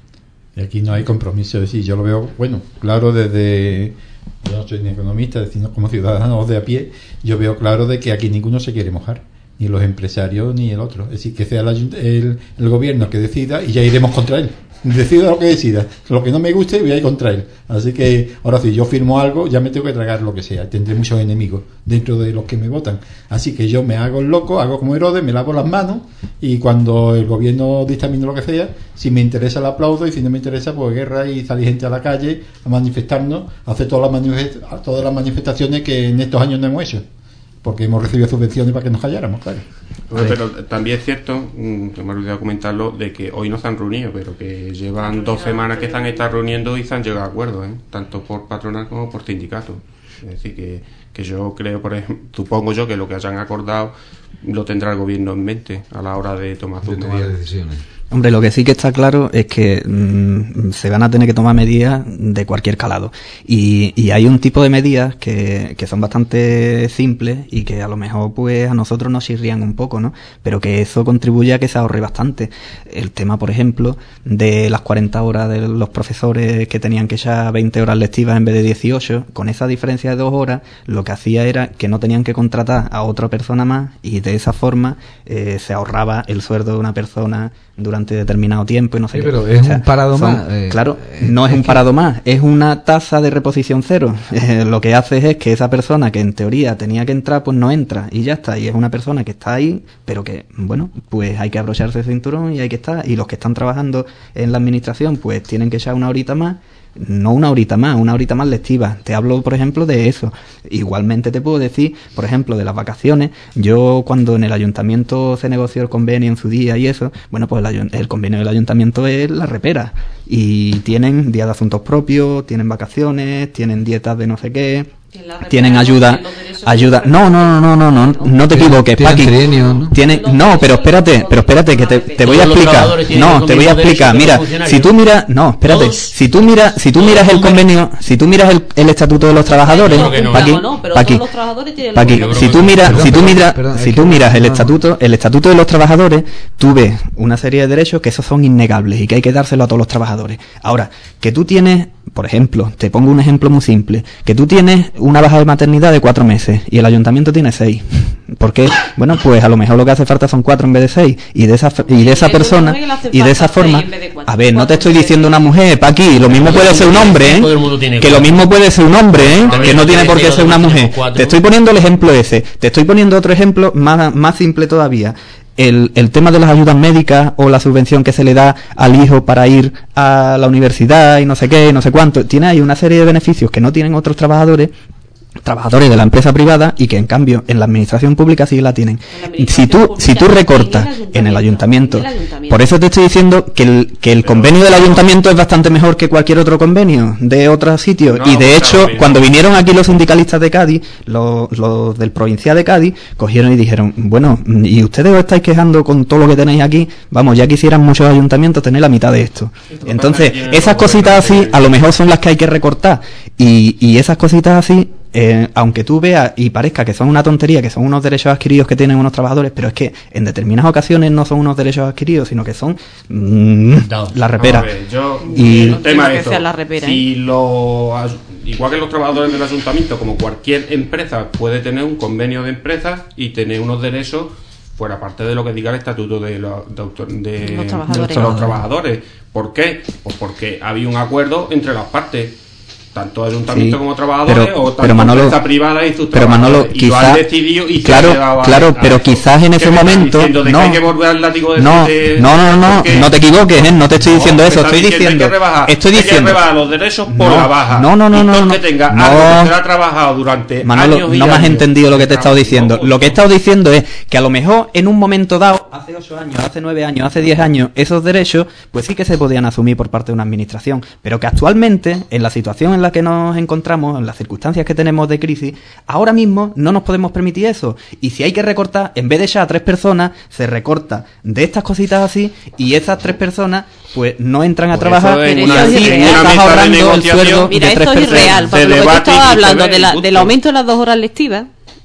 Y aquí no hay compromiso. Es decir, yo lo veo, bueno, claro, desde... Yo no soy ni economista, sino como ciudadano de a pie, yo veo claro de que aquí ninguno se quiere mojar, ni los empresarios ni el otro. Es decir, que sea el, el, el gobierno que decida y ya iremos contra él. Decida lo que decida. Lo que no me guste voy a ir contra él. Así que ahora si yo firmo algo ya me tengo que tragar lo que sea. Tendré muchos enemigos dentro de los que me votan. Así que yo me hago el loco, hago como Herodes, me lavo las manos y cuando el gobierno dictamine lo que sea, si me interesa el aplaudo y si no me interesa pues guerra y salir gente a la calle a manifestarnos, a hacer todas las, manifest- todas las manifestaciones que en estos años no hemos hecho. Porque hemos recibido subvenciones para que nos calláramos, claro. Bueno, pero también es cierto, me he olvidado comentarlo, de que hoy no se han reunido, pero que llevan dos semanas que se han estado reuniendo y se han llegado a acuerdos, ¿eh? Tanto por patronal como por sindicato. Es decir, que, que yo creo, por ejemplo, supongo yo que lo que hayan acordado lo tendrá el gobierno en mente a la hora de tomar sus decisiones. Hombre, lo que sí que está claro es que mmm, se van a tener que tomar medidas de cualquier calado. Y, y hay un tipo de medidas que, que son bastante simples y que a lo mejor pues a nosotros nos chirrían un poco, ¿no? Pero que eso contribuye a que se ahorre bastante. El tema, por ejemplo, de las cuarenta horas de los profesores que tenían que echar veinte horas lectivas en vez de dieciocho, con esa diferencia de dos horas, lo que hacía era que no tenían que contratar a otra persona más y de esa forma eh, se ahorraba el sueldo de una persona durante determinado tiempo y no sé sí, qué. pero es o sea, un parado son, más. Eh, claro, eh, no es, es un que... parado más, es una tasa de reposición cero. Eh, lo que hace es que esa persona que en teoría tenía que entrar, pues no entra y ya está. Y es una persona que está ahí, pero que, bueno, pues hay que abrocharse el cinturón y hay que estar. Y los que están trabajando en la administración, pues tienen que echar una horita más. No una horita más, una horita más lectiva. Te hablo, por ejemplo, de eso. Igualmente te puedo decir, por ejemplo, de las vacaciones. Yo cuando en el ayuntamiento se negoció el convenio en su día y eso, bueno, pues el, el convenio del ayuntamiento es la repera. Y tienen días de asuntos propios, tienen vacaciones, tienen dietas de no sé qué, tienen ayuda, ayuda. No, no, no, no, no, no, no te equivoques, Paqui. Tienen, no, pero espérate, pero espérate que te, te voy a explicar. No, te voy a explicar. Mira, si tú miras, no, espérate, si tú miras, si tú miras el convenio, si tú miras el, el estatuto de los trabajadores, Paqui, Paqui, Paqui, si tú miras, si tú miras, si tú miras el estatuto, el estatuto de los trabajadores, tú ves una serie de derechos que esos son innegables y que hay que dárselo a todos los trabajadores. Ahora, que tú tienes, por ejemplo, te pongo un ejemplo muy simple, que tú tienes una baja de maternidad de cuatro meses y el ayuntamiento tiene seis. ¿Por qué? Bueno, pues a lo mejor lo que hace falta son cuatro en vez de seis y de esa y de esa persona y de esa forma. A ver, no te estoy diciendo una mujer, Paqui, lo mismo puede ser un hombre, ¿eh? Que lo mismo puede ser un hombre, ¿eh? Que no tiene por qué ser una mujer. Te estoy poniendo el ejemplo ese. Te estoy poniendo otro ejemplo más más simple todavía. El, el tema de las ayudas médicas o la subvención que se le da al hijo para ir a la universidad y no sé qué, no sé cuánto, tiene ahí una serie de beneficios que no tienen otros trabajadores trabajadores de la empresa privada y que en cambio en la administración pública sí la tienen. Si tú si tú recortas en el ayuntamiento, por eso te estoy diciendo que el que el convenio del ayuntamiento es bastante mejor que cualquier otro convenio de otros sitios. No, y de hecho claro, cuando vinieron aquí los sindicalistas de Cádiz, los, los del provincia de Cádiz, cogieron y dijeron, bueno, y ustedes os estáis quejando con todo lo que tenéis aquí, vamos, ya quisieran muchos ayuntamientos tener la mitad de esto. Entonces esas cositas así a lo mejor son las que hay que recortar y, y esas cositas así, Eh, aunque tú veas y parezca que son una tontería, que son unos derechos adquiridos que tienen unos trabajadores, pero es que en determinadas ocasiones no son unos derechos adquiridos, sino que son mmm, la repera. A ver, yo, y el tema es que la repera, si ¿eh? lo, igual que los trabajadores del ayuntamiento, como cualquier empresa puede tener un convenio de empresas y tener unos derechos fuera parte de lo que diga el estatuto de, lo, de, autor, de, los, trabajadores. de los trabajadores. ¿Por qué? Pues porque había un acuerdo entre las partes, tanto ayuntamiento sí, como trabajadores, pero, o tanto pero Manolo, empresa privada y sus pero Manolo, y quizá, lo han decidido y claro, se ha claro, pero eso. quizás en ese momento de no, que hay que volver al látigo de no, de, no, no, no, no te equivoques, ¿eh? No te estoy no, diciendo eso, estoy diciendo, diciendo, hay que rebajar, estoy diciendo, hay que rebajar los derechos por no, la baja. No, no, no, no, no, que tenga no, algo que se ha trabajado durante Manolo, años y no me has años. entendido lo que te he estado diciendo. No, lo que he estado diciendo es que a lo mejor en un momento dado, hace ocho años, hace nueve años, hace diez años, esos derechos, pues sí que se podían asumir por parte de una administración, pero que actualmente, en la situación en la que nos encontramos, en las circunstancias que tenemos de crisis, ahora mismo no nos podemos permitir eso. Y si hay que recortar, en vez de echar a tres personas, se recorta de estas cositas así, y esas tres personas pues no entran a por trabajar y así estás ahorrando el sueldo Mira, de tres esto es personas. irreal, porque lo que tú estabas hablando de la, del aumento de las dos horas lectivas,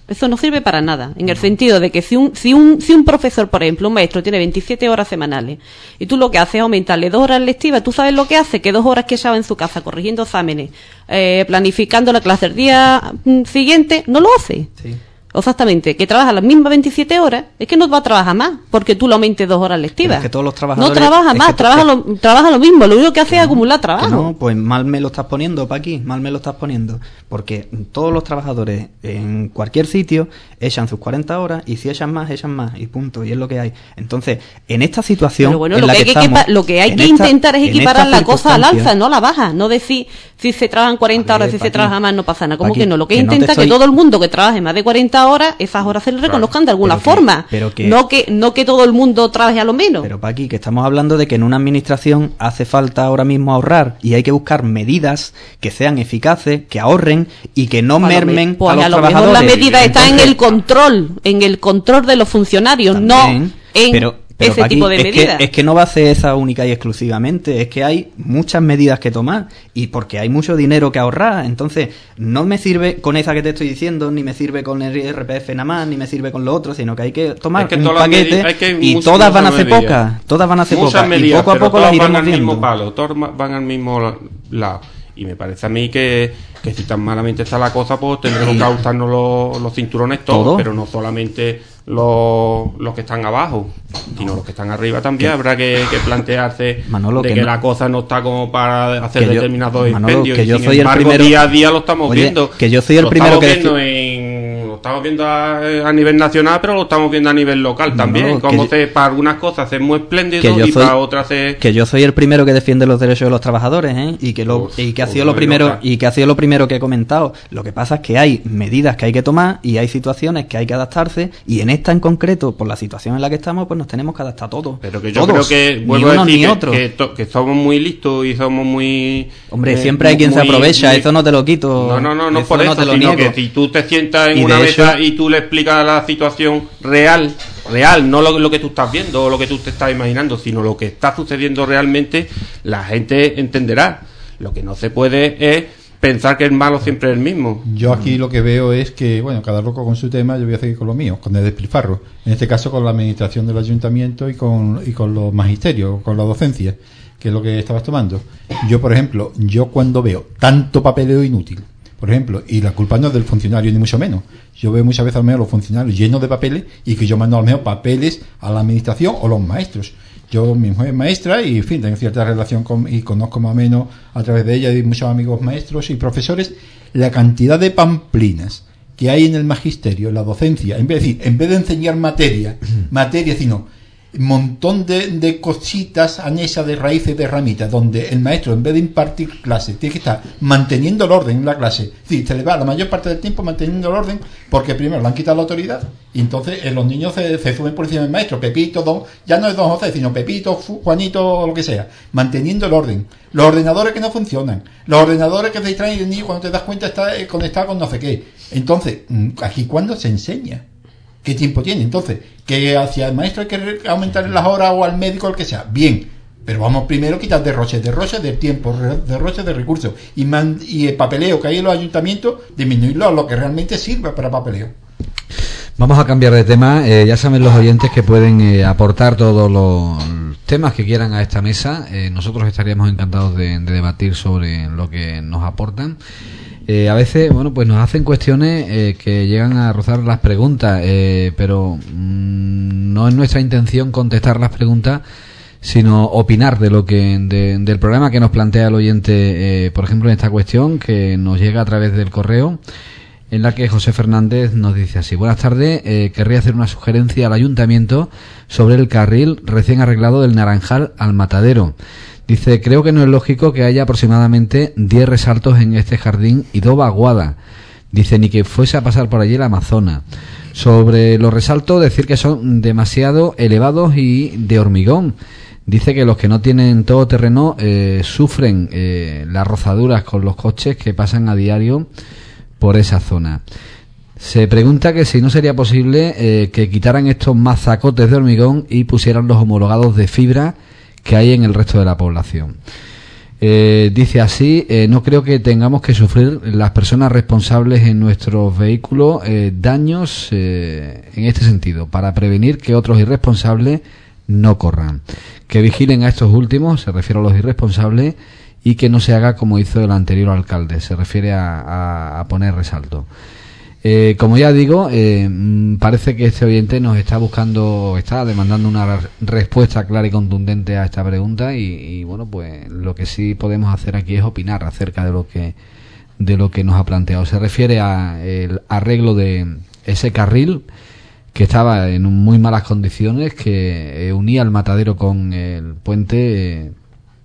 Eso no sirve para nada, en el sentido de que si un, si un, si un profesor, por ejemplo, un maestro tiene veintisiete horas semanales y tú lo que haces es aumentarle dos horas lectivas, tú sabes lo que hace, que dos horas que estaba en su casa corrigiendo exámenes, eh, planificando la clase el día siguiente, no lo hace. Sí. Exactamente, que trabaja las mismas veintisiete horas, es que no va a trabajar más, porque tú le aumentes dos horas lectivas. Es que todos los trabajadores... No trabaja más, que trabaja, es, lo, trabaja lo mismo, lo único que hace que es no, acumular trabajo. que no, pues mal me lo estás poniendo, Paqui, mal me lo estás poniendo, porque todos los trabajadores en cualquier sitio echan sus cuarenta horas y si echan más, echan más, y punto, y es lo que hay. Entonces, en esta situación... Pero bueno, en lo, la que que hay que estamos, equipa- lo que hay que esta, intentar es equiparar la cosa al alza, ¿no? no la baja, no decir si se trabajan cuarenta A ver, horas, si Paqui, se trabaja más, no pasa nada. ¿Cómo Paqui, que no? Lo que, que no te intenta es estoy- que todo el mundo que trabaje más de cuarenta horas, esas horas se le reconozcan de alguna Pero que- forma. pero que- no que no que todo el mundo trabaje a lo menos. Pero Paqui, que estamos hablando de que en una administración hace falta ahora mismo ahorrar y hay que buscar medidas que sean eficaces, que ahorren y que no Pues a lo mermen me- pues a los a lo trabajadores. mejor la medida está en Entonces, el control, en el control de los funcionarios, también, no en pero, pero ese Paqui, tipo de es medidas. Que, es que no va a ser esa única y exclusivamente, es que hay muchas medidas que tomar y porque hay mucho dinero que ahorrar. Entonces, no me sirve con esa que te estoy diciendo, ni me sirve con el I R P F nada más, ni me sirve con lo otro, sino que hay que tomar Es que un todas las paquete medidas- hay que y muchas- todas van a muchas ser medidas. pocas, todas van a ser Muchas pocas y medidas, poco a pero poco las todas van iremos al mismo viendo. palo, todas ma- van al mismo lado. Y me parece a mí que, que si tan malamente está la cosa, pues tendremos que ajustarnos los, los cinturones todos, ¿Todo? pero no solamente los, los que están abajo, sino los que están arriba también. Habrá que, que plantearse Manolo, de que que, no- la cosa no está como para hacer que yo- determinados Manolo, expendios. que y yo sin soy el embargo, primero- día a día lo estamos Oye, viendo. que yo soy el Lo primero estamos que viendo defi- en- lo estamos viendo a, a nivel nacional, pero lo estamos viendo a nivel local Manolo, también. que Como yo- se, para algunas cosas es muy espléndido que yo y soy- para otras es... que yo soy el primero que defiende los derechos de los trabajadores, ¿eh? y que lo Uf, y que ha uf, sido lo no primero loca. y que ha sido lo primero que he comentado. Lo que pasa es que hay medidas que hay que tomar y hay situaciones que hay que adaptarse y en esta en concreto, por la situación en la que estamos, pues nos tenemos que adaptar todos. Pero que yo todos, creo que, ni vuelvo unos a decir, ni que, otros. que, to- que somos muy listos y somos muy... Hombre, eh, siempre hay quien se muy- aprovecha, muy- eso no te lo quito. No, no, no, no eso por eso, no te lo sino niego. que si tú te sientas en Y una de mesa hecho- y tú le explicas la situación real, real, no lo, lo que tú estás viendo o lo que tú te estás imaginando, sino lo que está sucediendo realmente, la gente entenderá. Lo que no se puede es pensar que el malo siempre es el mismo. Yo aquí lo que veo es que, bueno, cada loco con su tema, yo voy a seguir con lo mío, con el despilfarro. En este caso con la administración del ayuntamiento y con, y con los magisterios, con la docencia, que es lo que estabas tomando. Yo, por ejemplo, yo cuando veo tanto papeleo inútil, por ejemplo, y la culpa no es del funcionario ni mucho menos, yo veo muchas veces al menos los funcionarios llenos de papeles y que yo mando al menos papeles a la administración o los maestros. Yo, mi mujer es maestra y, en fin, tengo cierta relación con, y conozco más o menos a través de ella y muchos amigos maestros y profesores, la cantidad de pamplinas que hay en el magisterio, en la docencia, en vez de, decir, en vez de enseñar materia, materia, sino un montón de, de cositas anexas de raíces de ramitas, donde el maestro, en vez de impartir clases, tiene que estar manteniendo el orden en la clase. Sí, se le va la mayor parte del tiempo manteniendo el orden, porque primero le han quitado la autoridad, y entonces eh, los niños se, se suben por encima del maestro, Pepito, don, ya no es don José, sino Pepito, Fu- Juanito, o lo que sea, manteniendo el orden. Los ordenadores que no funcionan, los ordenadores que se distraen y el niño cuando te das cuenta está eh, conectado con no sé qué. Entonces, mm, aquí cuando se enseña. ¿Qué tiempo tiene? Entonces, que hacia el maestro hay que re- aumentar las horas o al médico, el que sea. Bien, pero vamos primero a quitar derroches, derroches de tiempo, re- derroches de recursos y, man- y el papeleo que hay en los ayuntamientos, disminuirlo a lo que realmente sirva para papeleo. Vamos a cambiar de tema. Eh, ya saben los oyentes que pueden eh, aportar todos los temas que quieran a esta mesa. Eh, nosotros estaríamos encantados de, de debatir sobre lo que nos aportan. Eh, a veces, bueno, pues nos hacen cuestiones eh, que llegan a rozar las preguntas, eh, pero mmm, no es nuestra intención contestar las preguntas, sino opinar de lo que de, del problema que nos plantea el oyente, eh, por ejemplo, en esta cuestión que nos llega a través del correo, en la que José Fernández nos dice así: buenas tardes, eh, querría hacer una sugerencia al ayuntamiento sobre el carril recién arreglado del Naranjal al Matadero. Dice, creo que no es lógico que haya aproximadamente diez resaltos en este jardín y dos vaguadas. Dice, ni que fuese a pasar por allí el Amazonas. Sobre los resaltos, decir que son demasiado elevados y de hormigón. Dice que los que no tienen todo terreno eh, sufren eh, las rozaduras con los coches que pasan a diario por esa zona. Se pregunta que si no sería posible eh, que quitaran estos mazacotes de hormigón y pusieran los homologados de fibra que hay en el resto de la población. Eh, dice así, eh, no creo que tengamos que sufrir las personas responsables en nuestros vehículos eh, daños eh, en este sentido, para prevenir que otros irresponsables no corran. Que vigilen a estos últimos, se refiere a los irresponsables, y que no se haga como hizo el anterior alcalde, se refiere a, a, a poner resalto. Eh, como ya digo, eh, parece que este oyente nos está buscando, está demandando una respuesta clara y contundente a esta pregunta y, y bueno, pues lo que sí podemos hacer aquí es opinar acerca de lo que de lo que nos ha planteado. Se refiere a el arreglo de ese carril que estaba en muy malas condiciones, que eh, unía el Matadero con el puente, eh,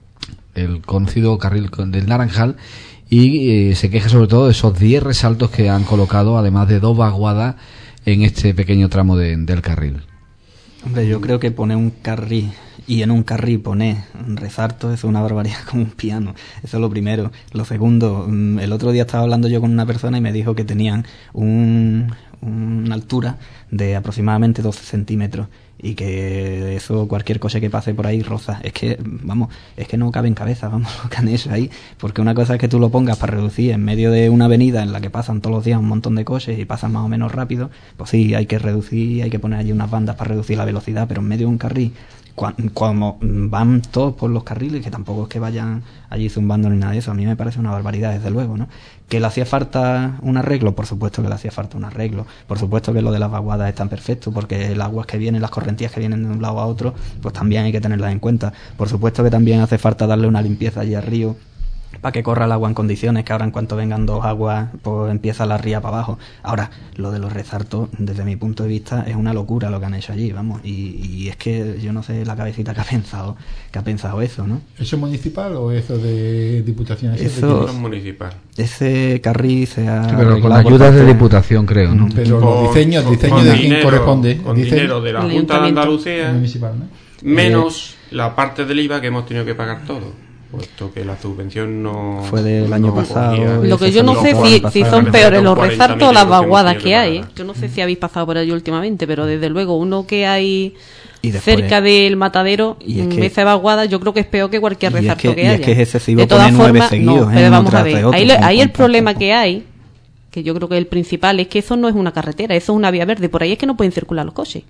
el conocido carril del Naranjal. Y eh, se queja sobre todo de esos diez resaltos que han colocado, además de dos vaguadas en este pequeño tramo de, del carril. Hombre, yo creo que poner un carril y en un carril poner un resalto, eso es una barbaridad como un piano. Eso es lo primero. Lo segundo, el otro día estaba hablando yo con una persona y me dijo que tenían un, una altura de aproximadamente doce centímetros. Y que eso, cualquier coche que pase por ahí roza. Es que, vamos, es que no cabe en cabeza, vamos, lo que han hecho ahí. Porque una cosa es que tú lo pongas para reducir en medio de una avenida en la que pasan todos los días un montón de coches y pasan más o menos rápido, pues sí, hay que reducir, hay que poner allí unas bandas para reducir la velocidad, pero en medio de un carril, como van todos por los carriles, que tampoco es que vayan allí zumbando ni nada de eso, a mí me parece una barbaridad, desde luego, ¿no? ¿Que le hacía falta un arreglo? Por supuesto que le hacía falta un arreglo. Por supuesto que lo de las vaguadas es tan perfecto, porque el agua que viene, las correntías que vienen de un lado a otro, pues también hay que tenerlas en cuenta. Por supuesto que también hace falta darle una limpieza allí al río, para que corra el agua en condiciones, que ahora en cuanto vengan dos aguas, pues empieza la ría para abajo. Ahora, lo de los resaltos, desde mi punto de vista, es una locura lo que han hecho allí, vamos, y, y es que yo no sé la cabecita que ha pensado, que ha pensado eso, ¿no? ¿Eso es municipal o eso de diputación? Eso es municipal. Ese carril se ha... Sí, pero con ayudas de diputación, creo, ¿no? Pero con, los diseños, con, diseño con de dinero, quién corresponde. Con diseño, dinero de la Junta de Andalucía, municipal, ¿no? menos eh, la parte del I V A que hemos tenido que pagar todo. Puesto que la subvención no fue del año no pasado. cogía. Lo que yo no sé si, si son peores los resaltos o las vaguadas que hay. ¿eh? Yo no sé si habéis pasado por allí últimamente, pero desde luego uno que hay después, cerca del Matadero, y es que, esa vaguada, yo creo que es peor que cualquier resalto es que, que haya. Y es que es excesivo de todas poner nueve formas, seguidos, no, ¿eh? pero vamos a ver. Otro, ahí, le, ahí el con problema que hay, que yo creo que el principal, es que eso no es una carretera, eso es una vía verde. Por ahí es que no pueden circular los coches.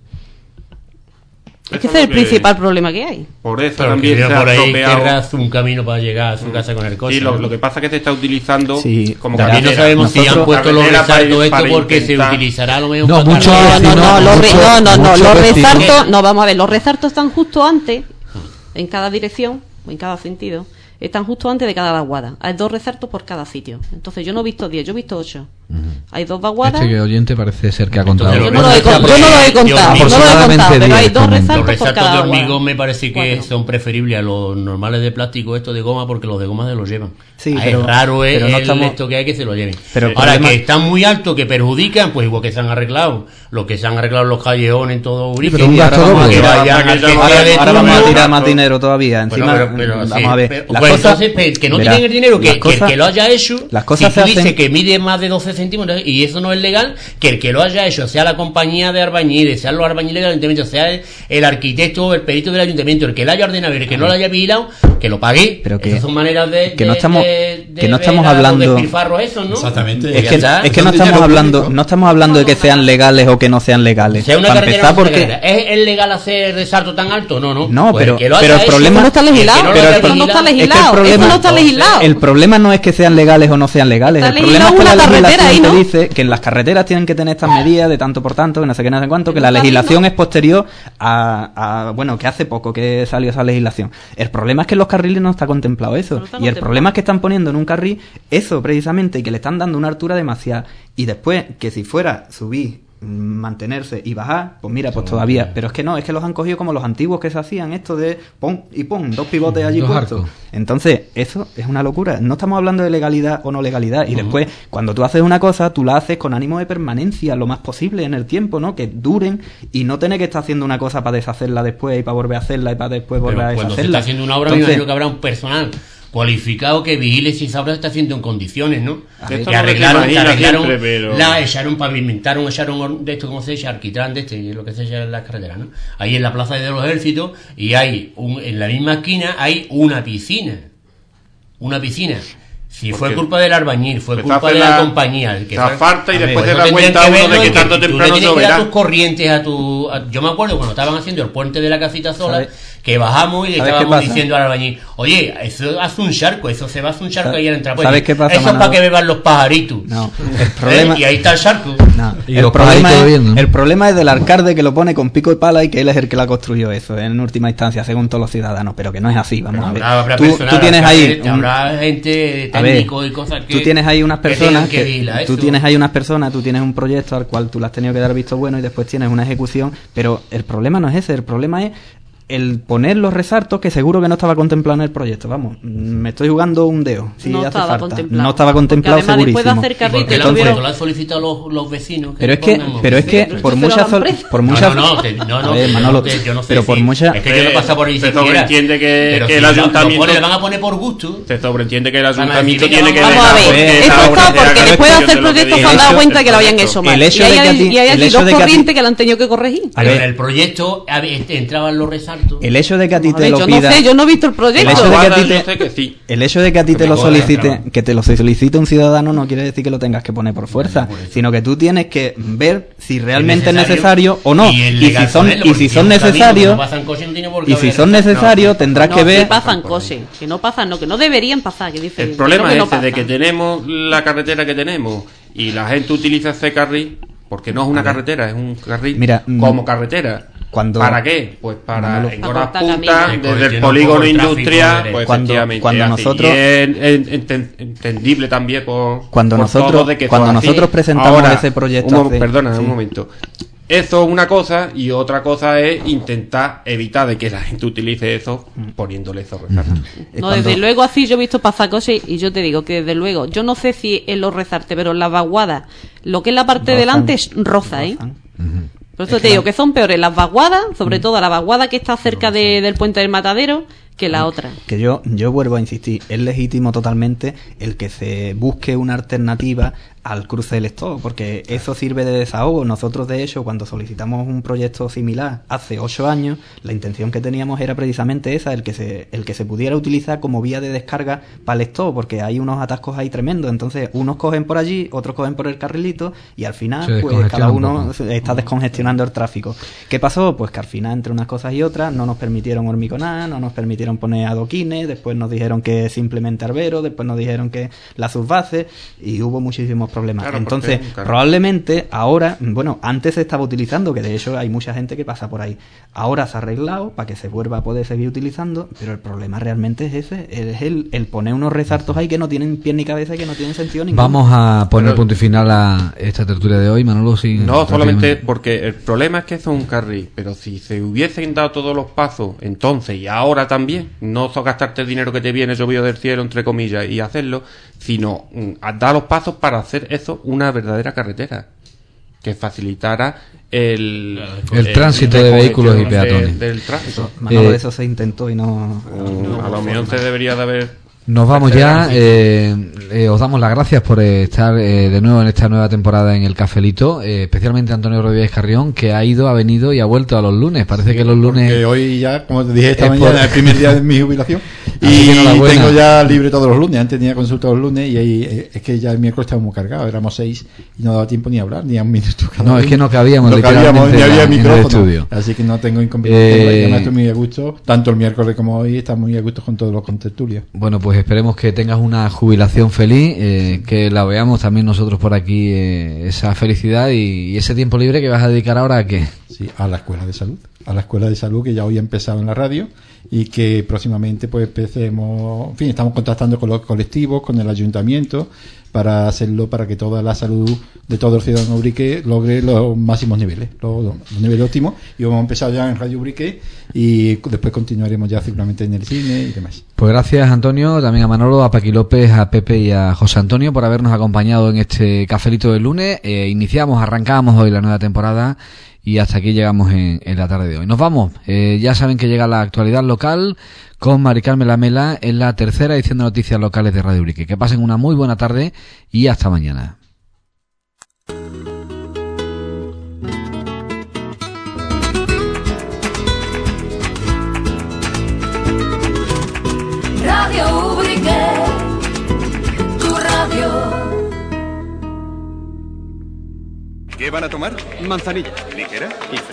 Es que ese es el que, principal problema que hay. Por eso pero también que se por ha ahí estropeado querrás un camino para llegar a su casa con el coche. Sí, lo, ¿no? lo que pasa es que se está utilizando sí, como también no sabemos si han puesto los resaltos esto porque intentar... se utilizará a lo mejor no, para mucho no, no, no, los re, no, no, no, los resaltos, no, vamos a ver, los resaltos están justo antes, en cada dirección, en cada sentido, están justo antes de cada vaguada. Hay dos resaltos por cada sitio. Entonces yo no he visto diez, yo he visto ocho. Uh-huh. Hay dos vaguadas. Este oyente parece ser que ha contado. Yo no lo he, con, yo no lo he contado, no lo he contado, pero hay dos resaltos, los resaltos por cada de vaguada. hormigón me parece que bueno. son preferibles a los normales de plástico, estos de goma, porque los de goma se los llevan. Sí, ah, pero, es raro es pero no el estamos... esto que hay que se lo lleven. Pero ahora problema... que están muy altos, que perjudican, pues igual que se han arreglado, lo que se han arreglado los callejones en todo Uribe, pero un gasto ahora, doble. que vayan Ahora, que ahora, de ahora vamos a tirar más gasto. dinero todavía encima. Bueno, pero, pero, vamos sí, a ver pero, las pues cosas, entonces que no verá, tienen el dinero, que, cosas, que el que lo haya hecho, las cosas si tú se hacen... dices que mide más de doce centímetros y eso no es legal, que el que lo haya hecho sea la compañía de albañiles, sean los albañiles del ayuntamiento, sea el, el arquitecto o el perito del ayuntamiento, el que lo haya ordenado y el que no lo haya vigilado, que lo pague. Pero que, esas son maneras de, que no de, estamos, de, de que no estamos ver hablando los despilfarros esos, ¿no? Exactamente. Es que, es que no estamos hablando, no estamos hablando de que sean legales o que no sean legales. Sea una Para carretera empezar, no porque ¿Es, ¿Es legal hacer resalto tan alto? No, no. No, pues pero, el que lo pero haya el problema no está legislado. no pero el, eso no está legislado. Es que el problema, eso no está legislado. El problema no es que sean legales o no sean legales. Está El problema es que la legislación ahí, ¿no? te dice que en las carreteras tienen que tener estas medidas de tanto por tanto, que no sé qué, no sé cuánto, que la legislación es posterior a, a, bueno, que hace poco que salió esa legislación. El problema es que en los carriles no está contemplado eso. No está y el contemplado. problema es que están poniendo en un carril eso precisamente y que le están dando una altura demasiada. Y después, que si fuera subir, mantenerse y bajar, pues mira, pues todavía, pero es que no, es que los han cogido como los antiguos que se hacían, esto de pon y pon, dos pivotes allí puestos. Entonces, eso es una locura. No estamos hablando de legalidad o no legalidad. Y uh-huh. después, cuando tú haces una cosa, tú la haces con ánimo de permanencia, lo más posible en el tiempo, ¿no? Que duren y no tener que estar haciendo una cosa para deshacerla después y para volver a hacerla y para después volver pero a deshacerla. Cuando se está haciendo una obra, entonces, me imagino que habrá un personal cualificado que vigile si esa obra se está haciendo en condiciones, ¿no? Esto Que no arreglaron, que arreglaron siempre, pero... la echaron, pavimentaron, echaron de esto, ¿cómo se echa? Arquitrán de este, lo que se echa en las carreteras, ¿no? Ahí en la plaza de los Ejércitos, y hay un, en la misma esquina hay una piscina. una piscina. Si Porque fue culpa del albañil, fue pues culpa hace de la, la- compañía. El que la fue- falta y A ver, después pues se da eso tendrían cuenta que uno de verlo que y tarde o tú le temprano tienes se que dar verá. tus corrientes a tu... a- yo me acuerdo cuando estaban haciendo el puente de la casita sola, ¿Sabes? que bajamos y le ¿Sabes qué estábamos pasa? diciendo al albañil, oye, eso hace un charco, eso se va a hacer un charco ¿Sabes? ahí en el trapo. ¿Sabes qué pasa, Eso es Manolo? para que beban los pajaritos. No, el problema... ¿Eh? Y ahí está el charco. No, Y el, los problema pajaritos es, bebiendo. el problema es del alcalde que lo pone con pico y pala y que él es el que la construyó eso, en última instancia, según todos los ciudadanos, pero que no es así, vamos a ver. Habrá, habrá Tú, personal, tú tienes habrá ahí... gente, un- habrá gente A ver, técnico y cosas que... tú tienes ahí unas que personas tengan que que, vigilar tú eso. tienes ahí unas personas, tú tienes un proyecto al cual tú le has tenido que dar visto bueno y después tienes una ejecución, pero el problema no es ese, el problema es el poner los resartos que seguro que no estaba contemplado en el proyecto. Vamos, mm, me estoy jugando un dedo. Si no hace estaba falta. contemplado. No estaba contemplado, Porque además, después de segurísimo. hacer ¿Y carrito, por qué y lo, tuvieron- porque lo han solicitado los, los vecinos? Pero es que, pongamos? pero es que pero por esto muchas, fue la sol- empresa. por No, muchas, no, no, que- no, no, a ver, que Manolo, no, que yo no sé pero por si- muchas, es que yo no paso por ahí Se siquiera. sobreentiende que, Pero que si el lo- lo ayuntamiento pone, le van a poner por gusto. se sobreentiende que el Van a ayuntamiento decir, tiene que venga, Vamos a dejar ver, que esto esa obra está se porque haga después de en hacer función lo que proyectos se diga han dado el cuenta que lo habían proyecto. hecho mal. El hecho y hay, de que a ti- y hay el allí hecho dos de que a ti- corrientes que lo han tenido que corregir. A Pero ver, en el proyecto a ver, este, entraban los resaltos. el hecho de que a ti Vamos a te ver, lo yo pida, no sé, yo no he visto el el proyecto. hecho de que a ti Yo te, sé que sí. el hecho de que a ti te lo Me jodas, solicite, claro. que te lo solicite un ciudadano no quiere decir que lo tengas que poner por fuerza, sino que tú tienes que ver si realmente es necesario o no. Y, el Y legal si son, ponerlo, y porque si son un camino que necesarios, no pasan coches, no tiene por qué y si haber son resaltos. necesarios, tendrás No, que sí ver. pasan cosas, que no pasan, no, que no deberían pasar, que es El diferente. problema Creo es que ese no de que pasan. tenemos la carretera que tenemos y la gente utiliza ese carril porque no es una carretera, es un carril Mira, mm, como carretera. cuando- ¿Para qué? Pues para Manolo- en Para horas cortar puntas, caminos. desde el Tiene un polígono poco el tráfico industrial, de- pues Cuando- efectivamente cuando es así. nosotros- Y es en- enten- entendible también por Cuando por nosotros- todo de que cuando eso es así. nosotros presentamos Ahora, ese proyecto un mo- hace- perdona sí. un momento. Eso es una cosa y otra cosa es intentar evitar de que la gente utilice eso poniéndole esos resaltos. Es No, cuando- desde luego así yo he visto pasar cosas y yo te digo que desde luego, yo no sé si en los rezartes, pero en las vaguadas, lo que es la parte Rozan, delante es roza, ¿eh? rozan. Por eso te digo que son peores las vaguadas, sobre todo la vaguada que está cerca de- del puente del Matadero, que la otra. Que yo, yo vuelvo a insistir, es legítimo totalmente el que se busque una alternativa al cruce del Esto, porque eso sirve de desahogo. Nosotros, de hecho, cuando solicitamos un proyecto similar hace ocho años, la intención que teníamos era precisamente esa, el que se, el que se pudiera utilizar como vía de descarga para el Esto, porque hay unos atascos ahí tremendos. Entonces, unos cogen por allí, otros cogen por el carrilito, y al Se final, pues descongestiona cada un uno poco. está descongestionando el tráfico. ¿Qué pasó? Pues que al final, entre unas cosas y otras, no nos permitieron hormigonar, no nos permitieron poner adoquines, después nos dijeron que simplemente arbero, después nos dijeron que la subbase, y hubo muchísimos problemas. Claro, Entonces, porque es un carro. probablemente ahora, bueno, antes se estaba utilizando, que de hecho hay mucha gente que pasa por ahí. Ahora se ha arreglado para que se vuelva a poder seguir utilizando, pero el problema realmente es ese, es el, el poner unos resartos ahí que no tienen pie ni cabeza y que no tienen sentido ninguno. Vamos a poner Pero- punto y final a esta tertulia de hoy, Manolo. Sin No, solamente rápidamente. porque el problema es que eso es un carril, pero si se hubiesen dado todos los pasos entonces y ahora también, no solo gastarte el dinero que te viene llovido del cielo, entre comillas, y hacerlo, sino mm, a dar los pasos para hacer eso una verdadera carretera que facilitara el, El tránsito de vehículos y peatones. de- del tráfico. Manolo, Eh, de eso se intentó y no... Mm, a lo mejor se debería de haber. Nos vamos ya. Sí. eh, eh, os damos las gracias por eh, estar eh, de nuevo en esta nueva temporada en el Cafelito, eh, especialmente Antonio Rodríguez Carrión, que ha ido, ha venido y ha vuelto a los lunes. Parece que los lunes... Que hoy ya, como te dije esta Es mañana, por- es el primer día de mi jubilación. Así Y que enhorabuena. tengo ya libre todos los lunes. Antes tenía consulta los lunes y ahí eh, es que ya el miércoles estaba muy cargado. Éramos seis y no daba tiempo ni a hablar, ni a un minuto. cada No, es uno. que no cabíamos No cabíamos, literalmente ni había en el micrófono. estudio. Así que no tengo inconveniente. Eh, Y además estoy muy a gusto. Tanto el miércoles como hoy está muy a gusto con todos los contertulios. Bueno, pues esperemos que tengas una jubilación feliz, eh, que la veamos también nosotros por aquí, eh, esa felicidad y, y ese tiempo libre que vas a dedicar ahora a qué. Sí, a la escuela de salud. A la escuela de salud que ya hoy ha empezado en la radio y que próximamente pues empecemos, en fin, estamos contactando con los colectivos, con el ayuntamiento para hacerlo, para que toda la salud de todo el ciudadano Ubrique logre los máximos niveles, los, los niveles óptimos, y vamos a empezar ya en Radio Ubrique y después continuaremos ya seguramente en el cine y demás. Pues gracias, Antonio, también a Manolo, a Paqui López, a Pepe y a José Antonio por habernos acompañado en este cafelito del lunes. Eh, iniciamos, arrancamos hoy la nueva temporada y hasta aquí llegamos en, en la tarde de hoy. Nos vamos. Eh, ya saben que llega la actualidad local con Mari Carmen Lamela en la tercera edición de Noticias Locales de Radio Ubrique. Que pasen una muy buena tarde y hasta mañana. Radio Ubrique. radio. ¿Qué van a tomar? Manzanilla. ¿Ligera? Y